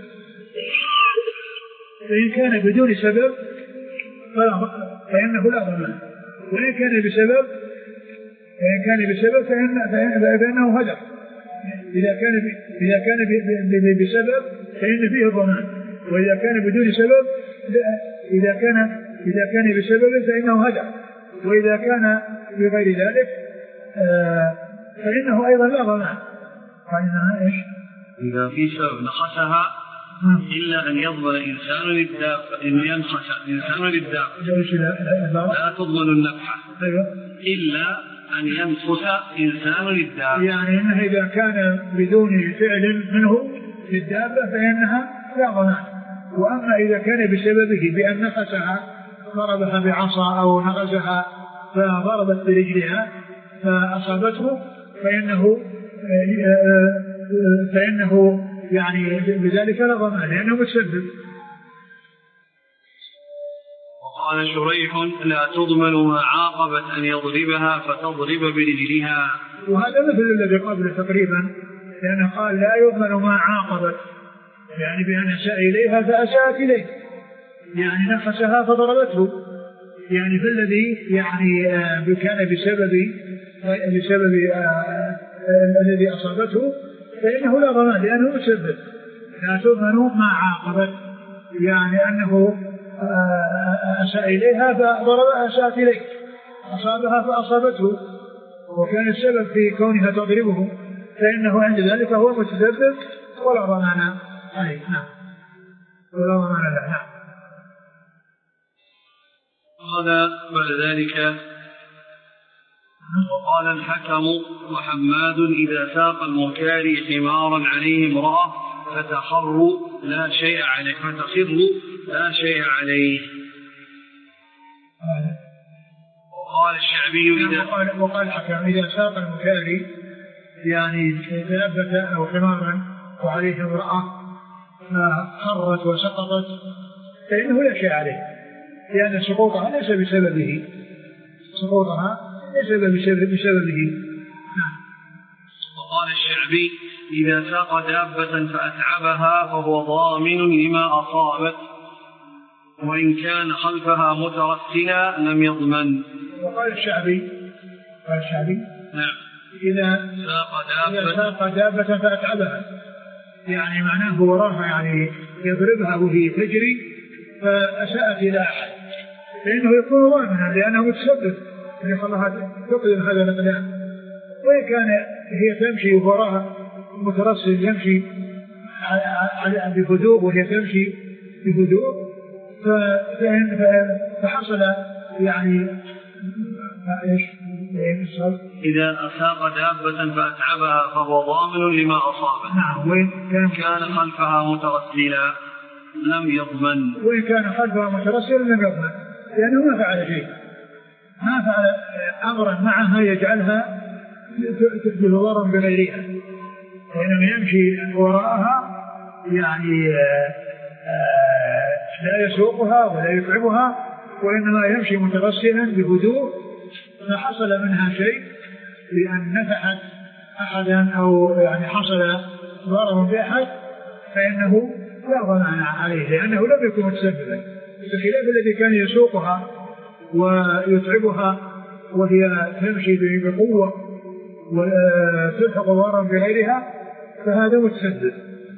فإن كان بدون سبب فإنه لا ضمان، وإن كان بسبب فإن كان بسبب فإنه هدر. إذا كان إذا كان بسبب فإن فيه ضمان، وإذا كان بدون سبب إذا كان إذا كان بسبب فإنه هدر، وإذا كان بغير ذلك فإنه أيضا لا ضمان. فإنها إيش؟ إذا في سبب نقصها إلا أن يضمن إنسان للدابة إن ينخس إنسان للدابة لا تضمن النفحة إلا أن ينخس إنسان للدابة، يعني إنه إذا كان بدون فعل منه للدابة فإنها لا ضمان. وأما إذا كان بسببه بأن نخسها ضربها بعصا أو نغزها فضربت برجلها فأصابته فإنه فإنه يعني بذلك لا ضمان لأنه متسبب. وقال شريح لا تضمن ما عاقبت أن يضربها فتضرب برجلها، وهذا مثل الذي قبله تقريبا، لأنه قال لا يضمن ما عاقبت يعني بأن أساء إليها فأساءت إليه، يعني نفسها فضربته، يعني في الذي يعني كان بسبب بسبب الذي أصابته فإنه لا ضمان لأنه مسبب. لا تضمن ما عاقبت يعني أنه أساء إليها فضربها أساءت إليه، أصابها فأصابته وكان السبب في كونها تضربه فإنه عند ذلك هو متسبب ولا ضمان عليه. نعم ولا ضمان له. نعم. قال بعد ذلك وقال الحكم وحماد إذا ساق المكاري حمارا عليه امرأة فتخر لا شيء عليه فتخر لا شيء عليه. وقال الشعبي إذا وقال, وقال الحكم إذا ساق المكاري يعني دابة أو حمارا وعليه امرأة فخرت وسقطت فإنه لا شيء عليه لأن سقوطها ليس بسببه، سقوطها ليس بسببه. وقال الشعبي إذا ساق دابة فأتعبها فهو ضامن لما أصابت وإن كان خلفها مترسلا لم يضمن. وقال الشعبي قال الشعبي نعم إذا ساق دابة, ساق دابة فأتعبها يعني معناه وراها يعني يضربها وهي تجري فأساءت إلى أحد فإنه يكون ضامنا لأنه متسبب أن يخلها تقدم هذا الإقدام. وإن كان هي تمشي وراها مترسل يمشي بهدوء وهي تمشي بهدوء فحصل يعني ايش إذا أساق دابة فأتعبها فهو ضامن لما أصابه. نعم. وإن كان, كان خلفها مترسلا لم يضمن. وإن كان خلفها مترسلا لم يضمن لأنه ما فعل شيء، ما فعل أمرا معها يجعلها تحدث ضررا بغيرها، وإنما يمشي وراءها يعني لا يسوقها ولا يتعبها وإنما يمشي مترسلا بهدوء فحصل منها شيء لأن نفحت أحدا أو يعني حصل ضرر بأحد فإنه لا ضمان عليه لأنه لم يكن متسببا، بخلاف الذي كان يسوقها ويتعبها وهي تمشي بقوة وتلحق ضررا بغيرها فهذا متسبب.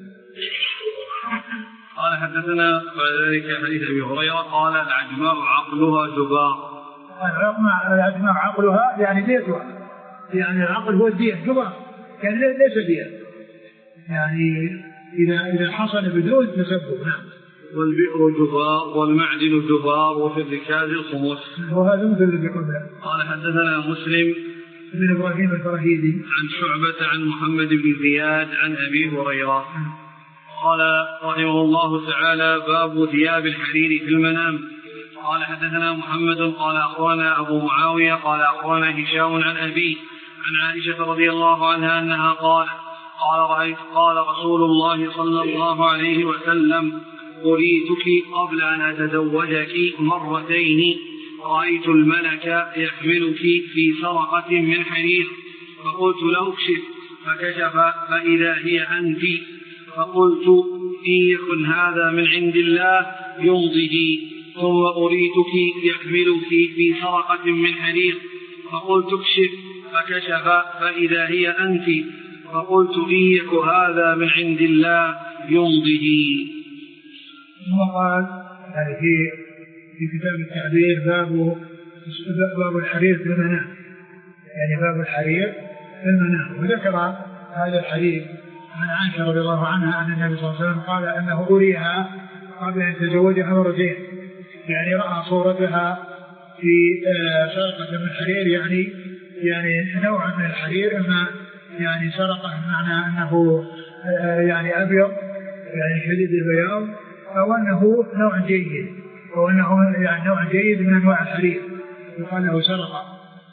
قال حدثنا بعد ذلك حديث أبي هريرة قال العجماء عقلها جبار. العجماء عقلها يعني ديتها، يعني العقل هو الدية جبار يعني ليس دية يعني إذا إذا حصل بدون تسبب. نعم. والبئر جبار والمعدن جبار وفي الركاز الخمس. وهذا مثل الذي قلنا. قال حدثنا مسلم بن إبراهيم الفراهيدي عن شعبة عن محمد بن زياد عن أبي هريرة قال رحمه الله تعالى باب ثياب الحرير في المنام. قال حدثنا محمد قال أخبرنا أبو معاوية قال أخبرنا هشام عن أبيه عن عائشة رضي الله عنها أنها قال قال رأيت قال رسول الله صلى الله عليه وسلم أريتك قبل أن أتزوجك مرتين رأيت الملك يحملك في سرقة من حرير فقلت له اكشف فكشف فإذا هي أنت فقلت إن يكن هذا من عند الله يمضه ثم أريتك يحملك في سرقة من حرير فقلت اكشف فكشف فإذا هي أنت فقلت إن يك هذا من عند الله يمضه. ثم قال يعني في في كتاب التعبير باب باب الحرير في المنام، يعني باب الحرير في المنام، وذكر هذا الحديث عن عائشة رضي الله عنها أن النبي صلى الله عليه وسلم قال أنه أريها قبل أن يتزوجها مرتين، يعني رأى صورتها في سرقة من الحرير، يعني يعني نوع من الحرير، إما يعني سرقة معنى أنه يعني أبيض يعني شديد البياض، أو أنه نوع جيد، أو أنه يعني نوع جيد من أنواع الحرير يقال له سرقة.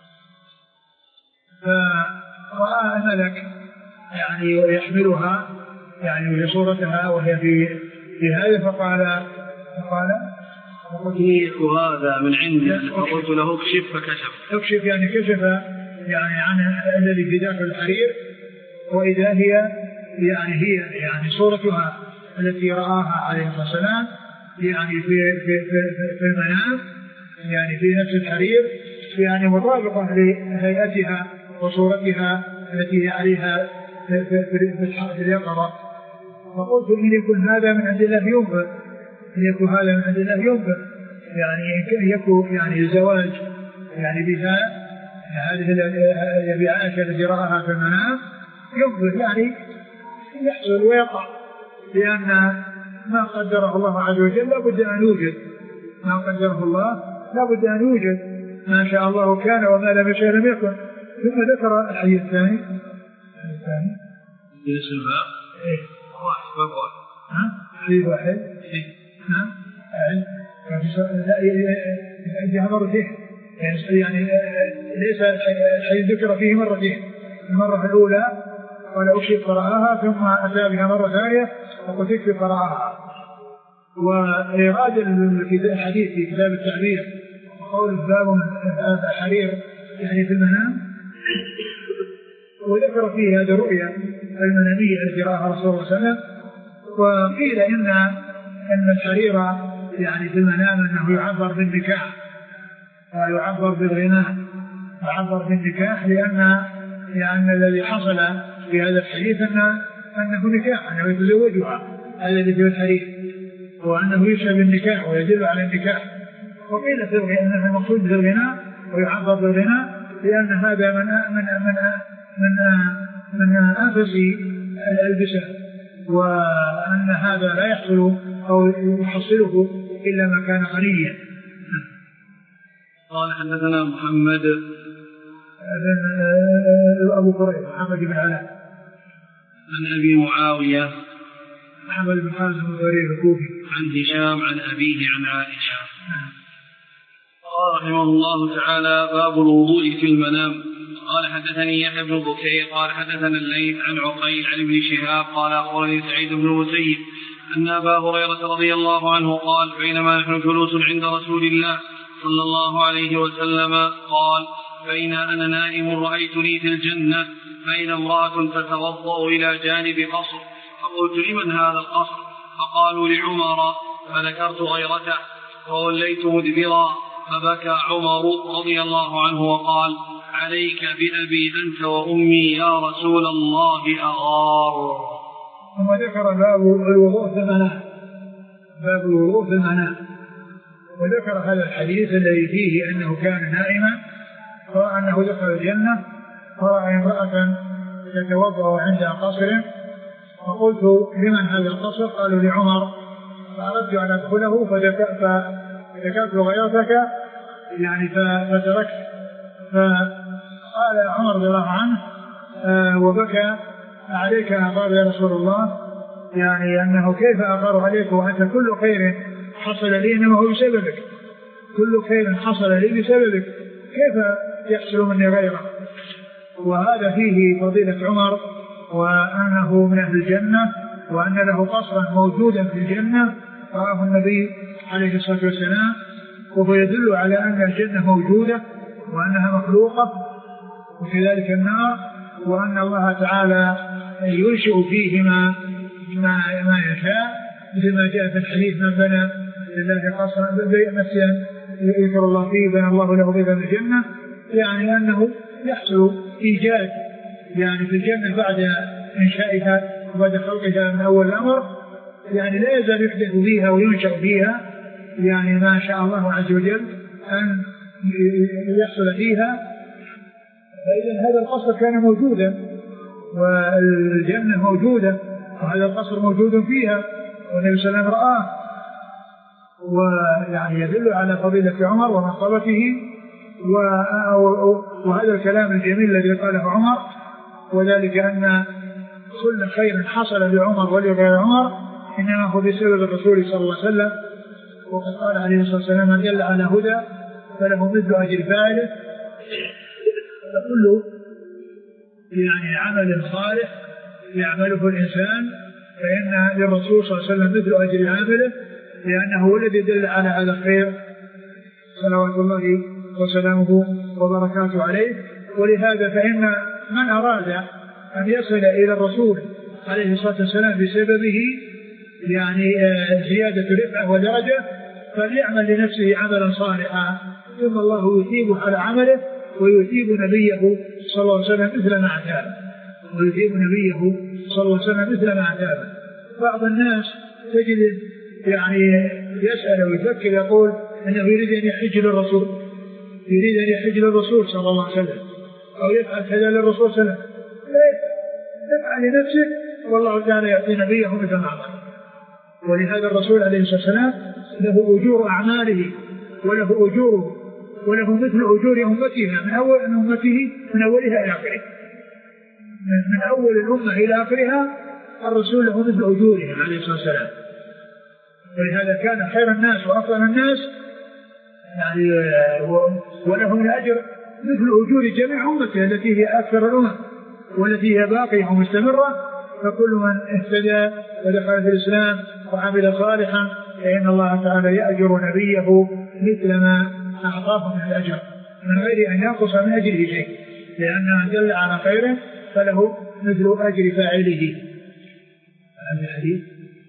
فرأى الملك يعني يحملها يعني في صورتها وهي في في هذا، فقال فقال أريك هذا من عندي، فقلت له اكشف فكشف. اكشف يعني كشف يعني عن الذي في داخل الحرير، وإذا هي يعني هي يعني صورتها التي رآها عليه الصلاة والسلام يعني في في في, في المنام، يعني في نفس الحرير، يعني مطابقة لهيئتها وصورتها التي عليها في في في اليقظة. فقلت إن يكون هذا من عند الله ينبغ، إن يكون هذا من عند الله ينبغ، يعني إن يكون يعني الزواج يعني بها هذه بعائشة التي رآها في المنام ينبغ، يعني يحصل ويقع، لأن ما قدره الله عز وجل لابد أن يوجد، ما قدره الله لابد أن يوجد، ما شاء الله كان وما لم يشاء لم يكن. ثم ذكر الحديث الثاني الثاني حديث الباب إيه واحد باب واحد ها حديث واحد إيه ها لا جاء مرتين، يعني ليس الحديث ذكر فيه مرتين، المرة الأولى قال أكشف فرآها، ثم أتى بها مرة ثانية وقد تكفي فرآها. وإيراد الحديث في كتاب التعبير وقول باب حرير يعني في المنام، وذكر فيه هذه الرؤيا المنامية التي رآها رسول الله صلى الله عليه وسلم. وقيل إن أن الحرير يعني في المنام أنه يعبر بالنكاح ويعبر بالغناء، يعبر بالنكاح، لأن يعني الذي حصل في هذا الحديث أن أنه نكاح، أنه يتزوجها الذي في الحديث، وأنه يشبه بالنكاح ويدل على النكاح. وقيل في الغناء أنه المقصود بالغناء ويعبر بالغناء، لأن هذا من من من من من أنفس الألبسة، وأن هذا لا يحصل أو يحصله إلا ما كان غنيا. قال حدثنا محمد أبو كريم محمد بن علاء عن أبي معاوية محمد بن حازم الغريب الكوفي عن هشام عن أبيه عن عائشة. قال رحمه الله تعالى: باب الوضوء في المنام. قال حدثني يحيى بن بكير قال حدثنا الليث عن عقيل عن ابن شهاب قال أخبرني سعيد بن المسيب أن أبا هريرة رضي الله عنه قال: بينما نحن جلوس عند رسول الله صلى الله عليه وسلم قال: بين أنا نائم رأيتني في الجنة بين امرأة تتوضأ إلى جانب قصر، فقلت: لمن هذا القصر؟ فقالوا: لعمر، فذكرت غيرته فوليت مدبرا، فبكى عمر رضي الله عنه وقال: عليك بأبي أنت وأمي يا رسول الله أغار. ثم ذكر باب الوضوء في المنام، باب الوضوء في المنام، وذكر هذا الحديث الذي فيه أنه كان نائما فرأى أنه دخل الجنة، فرأى امرأة تتوضأ عند قصر، فقلت: لمن هذا القصر؟ قالوا: لعمر، فأردت أن أدخله فذكرت غيرتك يعني فتركت. فقال عمر رضي الله عنه آه وبكى: عليك أغار يا رسول الله، يعني أنه كيف أغار عليك وأنت كل خير حصل لي إنما هو بسببك، كل خير حصل لي بسببك، كيف يحصل مني غيره؟ وهذا فيه فضيلة عمر، وأنه من أهل الجنة، وأن له قصرا موجودا في الجنة رآه النبي عليه الصلاة والسلام، وهو يدل على أن الجنة موجودة وأنها مخلوقة، وكذلك النار، وأن الله تعالى ينشئ فيهما ما, ما يشاء، مثل ما جاء في الحديث: من بنى لله قصرا مسجدا يذكر الله فيه بنى الله له بيتا في الجنة، يعني أنه يحصل إيجاد يعني في الجنة بعد إنشائها وبعد خلقها من أول الأمر، يعني لا يزال يحدث فيها وينشأ فيها يعني ما شاء الله عز وجل أن يحصل فيها. فإذا هذا القصر كان موجودا، والجنة موجودة وهذا القصر موجود فيها والنبي صلى الله عليه وسلم رآه، ويعني يدل على فضيلة عمر ومرتبته وهذا الكلام الجميل الذي قاله عمر، وذلك أن كل خير حصل لعمر ولغير عمر إنما هو بسبب الرسول صلى الله عليه وسلم. وقد قال عليه الصلاة والسلام من دل على هدى فله مثل أجر فاعله. فكل يعني عمل صالح يعمله الإنسان فإن للرسول صلى الله عليه وسلم مثل أجر عامله، لأنه هو الذي دل على هذا الخير صلوات الله وسلامه وبركاته عليه. ولهذا فإن من أراد أن يصل إلى الرسول عليه الصلاة والسلام بسببه يعني زيادة رفعة ودرجة فليعمل لنفسه عملا صالحا ثم الله يثيبه على عمله ويثيب نبيه صلى الله عليه وسلم مثل ما اعتاد ويثيب نبيه صلى الله عليه وسلم مثل ما اعتاد. بعض الناس تجد يعني يسأل ويفكر يقول أنه يريد أن يحج للرسول يريد أن يحج للرسول صلى الله عليه وسلم أو يفعل كذا للرسول صلى الله عليه وسلم. افعل لنفسك والله تعالى يعطي نبيه مثل ما أعطى. ولهذا الرسول عليه الصلاة والسلام له أجور أعماله وله أجوره وله مثل أجور أمته من أول أمته من أولها إلى آخرها من أول الأمة إلى آخرها الرسول له مثل أجوره عليه الصلاة والسلام. ولهذا كان خير الناس وأفضل الناس يعني وله الأجر مثل أجور جميع أمته التي هي أكثر الأمم والتي هي باقية ومستمرة. فكل من اهتدى ودخل في الإسلام وعمل صالحا فإن الله تعالى يأجر نبيه مثل ما أعطاه من الأجر من غير أن ينقص من أجره شيء، لأنه دل على خيره فله مثل أجر فاعله. الحديث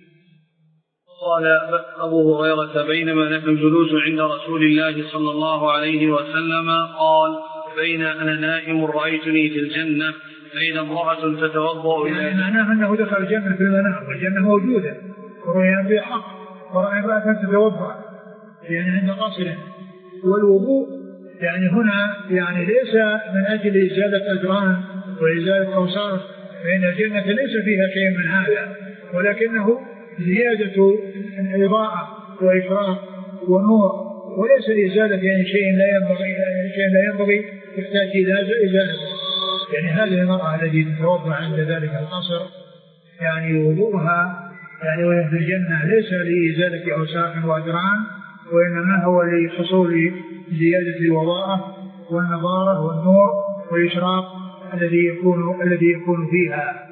قال أبو هريرة بينما نحن جلوس عند رسول الله صلى الله عليه وسلم قال بين أنا نائم رأيتني في الجنة فإذا امرأة تتوضأ يعني معناه أنه دخل الجنة في المنام والجنة موجودة ورؤيا بها حق ورأي امرأة تتوضأ يعني عند قصره. والوضوء يعني هنا يعني ليس من أجل إزالة أجران وإزالة أوصاف فإن الجنة ليس فيها شيء من هذا ولكنه زيادة إضاءة وإشراق ونور وليس إزالة يعني شيء لا ينبغي شيء لا ينبغي يحتاج إلى إزالته. يعني هذه المرأة التي تتوضأ عند ذلك القصر يعني وضوءها يعني وهي في الجنة ليس لإزالة أوساخ وأدران وإنما هو لحصول زيادة الوضاءة والنضارة والنور والإشراق الذي يكون الذي يكون فيها.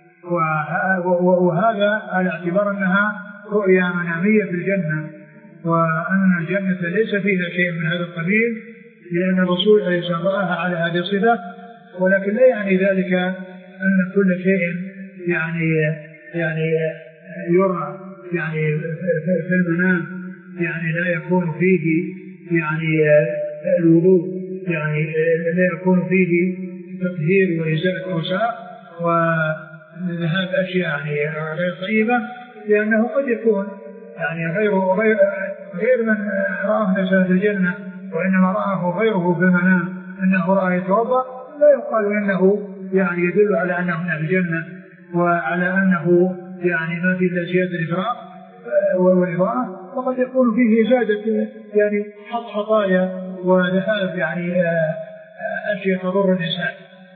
وهذا على اعتبار أنها رؤيا منامية في الجنة وأن الجنة ليس فيها شيء من هذا القبيل لأن الرسول عليه الصلاة والسلام رآها على هذه الصفة. ولكن لا يعني ذلك أن كل شيء يعني يعني يرى يعني في المنام يعني لا يكون فيه يعني الوضوء يعني لا يكون فيه تطهير وإزالة أوساخ وذهاب أشياء يعني غير طيبة لأنه قد يكون يعني غير غير غير من رآه نفسه في الجنة وإنما رآه غيره في المنام أنه رأى يتوضأ لا يقال إنه يعني يدل على أنه من الجنة وعلى أنه يعني ما فيه إلا زيادة الإفراط والإضاءة. وقد يكون فيه زيادة يعني حط خطايا وذهاب يعني أشياء تضر الإنسان.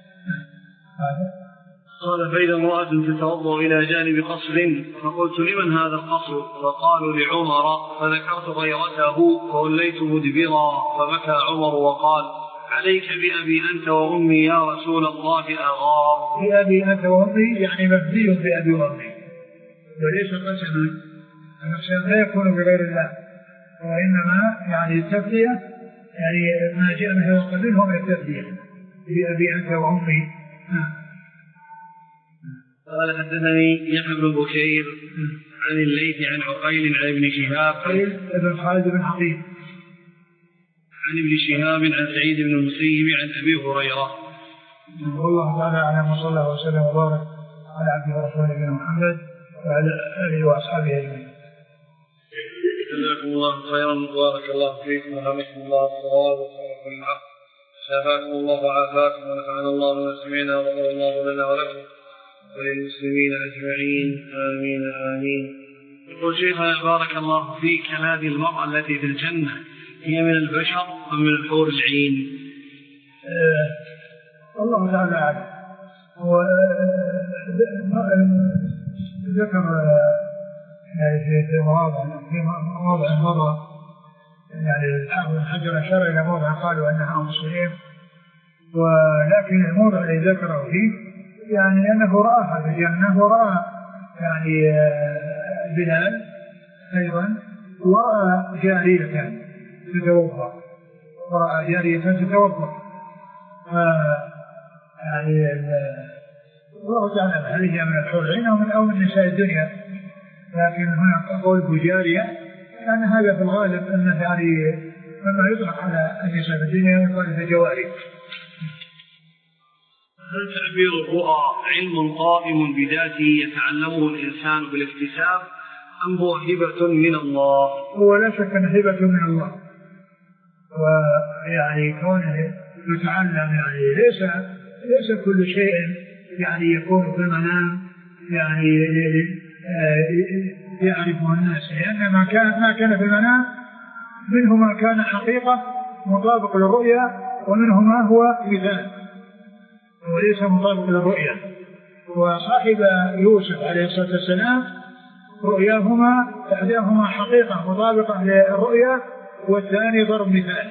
قال فإذا امرأة تتوضأ إلى جانب قصر فقلت لمن هذا القصر فقالوا لعمر فذكرت غيرته فوليت مدبرا فبكى عمر وقال عليك بأبي أنت وأمي يا رسول الله أغار. بأبي أنت وأمي يعني مبني بأبي وأمي وليس قسما القسم لا يكون بغير الله وإنما يعني التفدية يعني ما جاء من هذا القبيل هو التفدية بأبي أنت وأمي. قال حدثني يحيى بن بكير عن الليث عن عقيل عن ابن شهاب عقيل بن خالد بن عقيل عن ابن شهاب عن سعيد بن المسيب عن أبي هريرة. والله تعالى أعلم وصلى الله وسلم وبارك على عبده ورسوله نبينا محمد وعلى آله وأصحابه أجمعين. جزاكم الله خيرا وبارك الله فيكم ورحمة الله الصواب وخير الحق. شافاكم الله وعافاكم ونفعنا الله بما سمعنا وغفر الله لنا ولكم وللمسلمين أجمعين آمين آمين. يقول شيخنا بارك الله فيك، هل هذه المرأة التي في الجنة هي من البشر أم من الحور العين؟ آه الله تعالى أعلم. هو ذكر في مواضع في مواضع مرة يعني الحافظ بن حجر أشار إلى موضع قالوا أنها أم سليم، ولكن الموضع الذي ذكره فيه يعني أنه رآها في الجنة ورأى يعني بلال أيضا ورأى جارية تتوضأ ورأى جارية تتوضأ يعني الله تعالى هل هي من الحور العين أو من أو من نساء الدنيا، لكن هنا قول بجارية لأن هذا في الغالب أنه يعني مما يطلق على النساء في الدنيا يقال في جواري. هل تعبير الرؤى علم قائم بذاته يتعلمه الإنسان بالاكتساب أم هو هبة من الله؟ هو لا شك أنه هبة من الله، ويعني كونه يتعلم يعني ليس ليس كل شيء يعني يكون في المنام يعني يعرفه الناس، لأن ما كان ما كان في المنام منه ما كان حقيقة مطابق للرؤيا ومنه ما هو مثال وليس مطابق للرؤيا. وصاحب يوسف عليه الصلاة والسلام رؤياهما إحداهما حقيقة مطابقة للرؤيا والثاني ضرب مثال،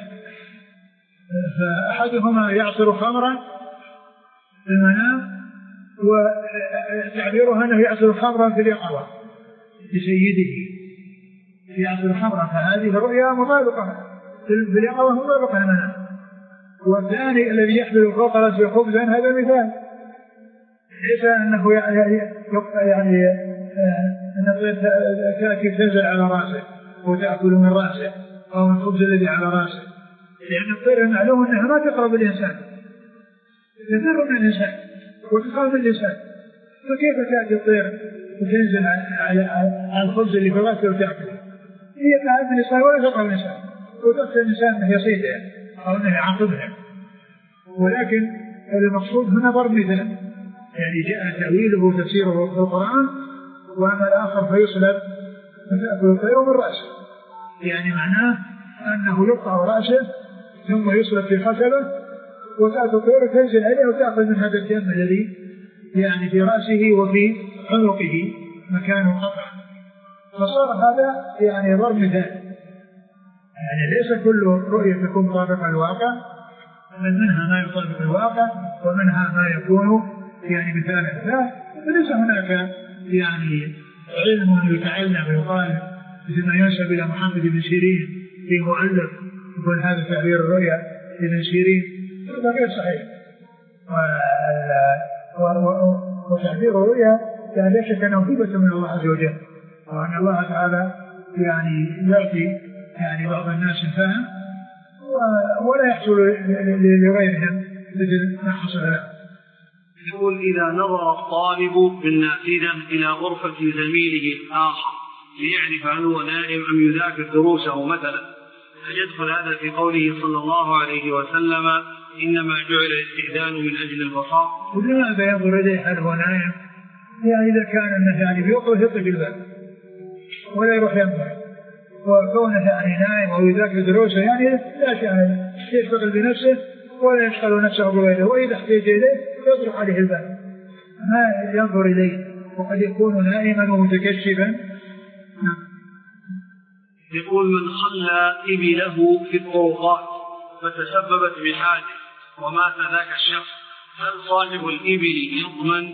فأحدهما يعصر خمرا في المنام وتعبيرها أنه يعصر خمرا في اليقظة لسيده يعصر خمرا، فهذه الرؤيا مطابقة في اليقظة مطابقة للمنام. والثاني الذي يحمل فوق رأسه خبزا هذا مثال، ليس أنه يعني يعني أن تأتي تنزل على رأسه وتأكل من رأسه أو من الخبز الذي على رأسه، لأن الطير معلوم أنها ما تقرب الإنسان، تفر من الإنسان وتخاف الإنسان، فكيف تأتي الطير وتنزل على الخبز اللي في رأسه وتأكله؟ هي تعرف الإنسان ولا تقرب الإنسان وتخشى الإنسان أنه يصيدها أو أنه يعاقبها. ولكن المقصود هنا ضرب مثال، يعني جاء تأويله وتفسيره في القرآن، وأما الآخر فيصلب فتأكل الطير من رأسه، يعني معناه أنه يقطع رأسه ثم يصلب في خشبة وتأتي الطير تنزل عليه وتأخذ من هذا الدم الذي يعني في رأسه وفي عنقه مكان قطع، فصار هذا يعني ضرب مثال، يعني ليس كل رؤية تكون طابقة الواقع، من منها ما يطابق الواقع ومنها ما يكون يعني مثالا، لا ليس هناك يعني علم يتعلم ويقال مثل ما ينسب إلى محمد بن سيرين في مؤلف يقول هذا تعبير الرؤيا ابن سيرين، هذا غير صحيح. وتعبير الرؤيا يعني لا شك أنه هبة من الله عز وجل، وأن الله تعالى يعني يعطي يعني بعض الناس الفهم ولا يحصل لغيرهم مثل ما حصل له. يقول إذا نظر الطالب بالنافذة إلى غرفة زميله الآخر ليعرف هل هو نائم أم يذاكر دروسه مثلا، فيدخل هذا في قوله صلى الله عليه وسلم إنما جعل الاستئذان من أجل البصر؟ ولماذا ينظر إليه هل هو نائم؟ يعني إذا كان أنه يعني بيوقف يطلق الباب ولا يروح ينظر، وكونه يعني نائم أو يذاكر دروسه يعني لا شأن يشتغل بنفسه ولا يشغل نفسه بغيره، وإذا احتاج إليه يطرق عليه الباب ما ينظر إليه، وقد يكون نائما ومتكشفا. يقول من خلى إبله في الطرقات فتسببت بحادث ومات ذاك الشخص، هل صاحب الإبل يضمن؟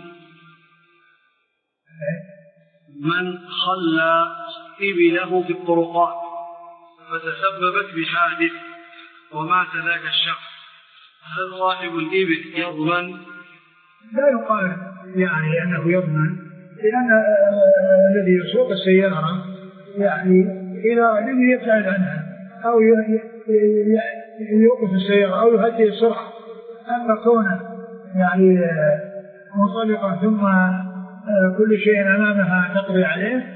من خلى إبله في الطرقات فتسببت بحادث ومات ذاك الشخص، هل صاحب الإبل يضمن؟ لا يقال يعني أنه يضمن، لأن الذي يسوق السيارة يعني إذا لم يبتعد عنها أو يوقف السيارة أو يهدئ السرعة، أما كونه يعني منطلقة ثم كل شيء أمامها تقضي عليه،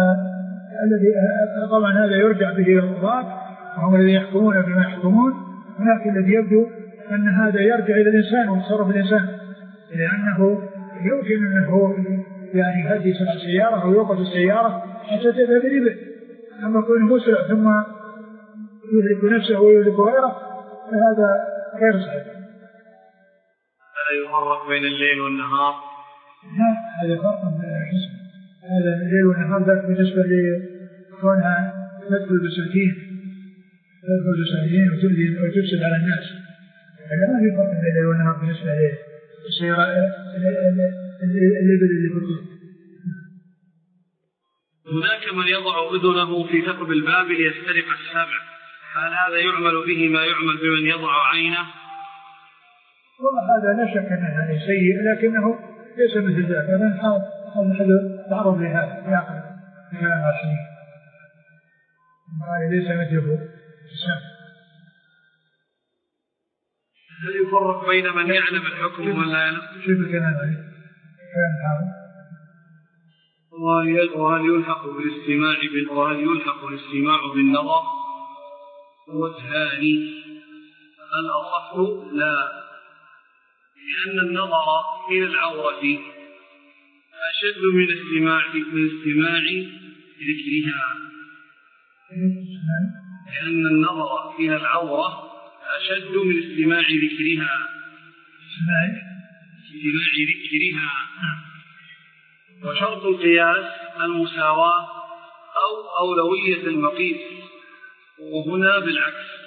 الذي طبعا هذا يرجع به القضاة وهم الذين يحكمون بما يحكمون، ولكن الذي يبدو أن هذا يرجع إلى الإنسان وتصرف الإنسان، لأنه يمكن أنه يعني يهدي سرعة السيارة أو يوقف السيارة حتى تذهب الإبل، أما كونه مسرع ثم يهلك نفسه ويهلك غيره فهذا غير صحيح. هذا يفرق بين الليل والنهار؟ لا، هذا فرق جسم، هذا الليل والنهار ذاك بالنسبة لكونها تدخل بساتين تدخل بساتين وتؤذي وتفسد على الناس، هذا ما في فرق بين الليل والنهار بالنسبة للسيارة الإبل اللي في الطرق. هناك من يضع أذنه في ثقب الباب ليسترق السمع، هل هذا يعمل به ما يعمل بمن يضع عينه؟ والله هذا لا شك أنه سيء، لكنه ليس مثل ذلك، هذا هذا تعرض لهذا يعقل كلام عشرين، هذا ليس مثله السمع. هل يفرق بين من يعلم الحكم ومن لا يعلم؟ شوف الكلام هذا كلام هذا. وهل يلحق بالاستماع وهل يلحق الاستماع بالنظر؟ وجهان، الأصح لا، لأن النظر إلى العورة أشد من استماع من استماع ذكرها، لأن النظر إلى العورة أشد من استماع ذكرها استماع ذكرها وشرط القياس المساواة أو أولوية المقيس، وهنا بالعكس،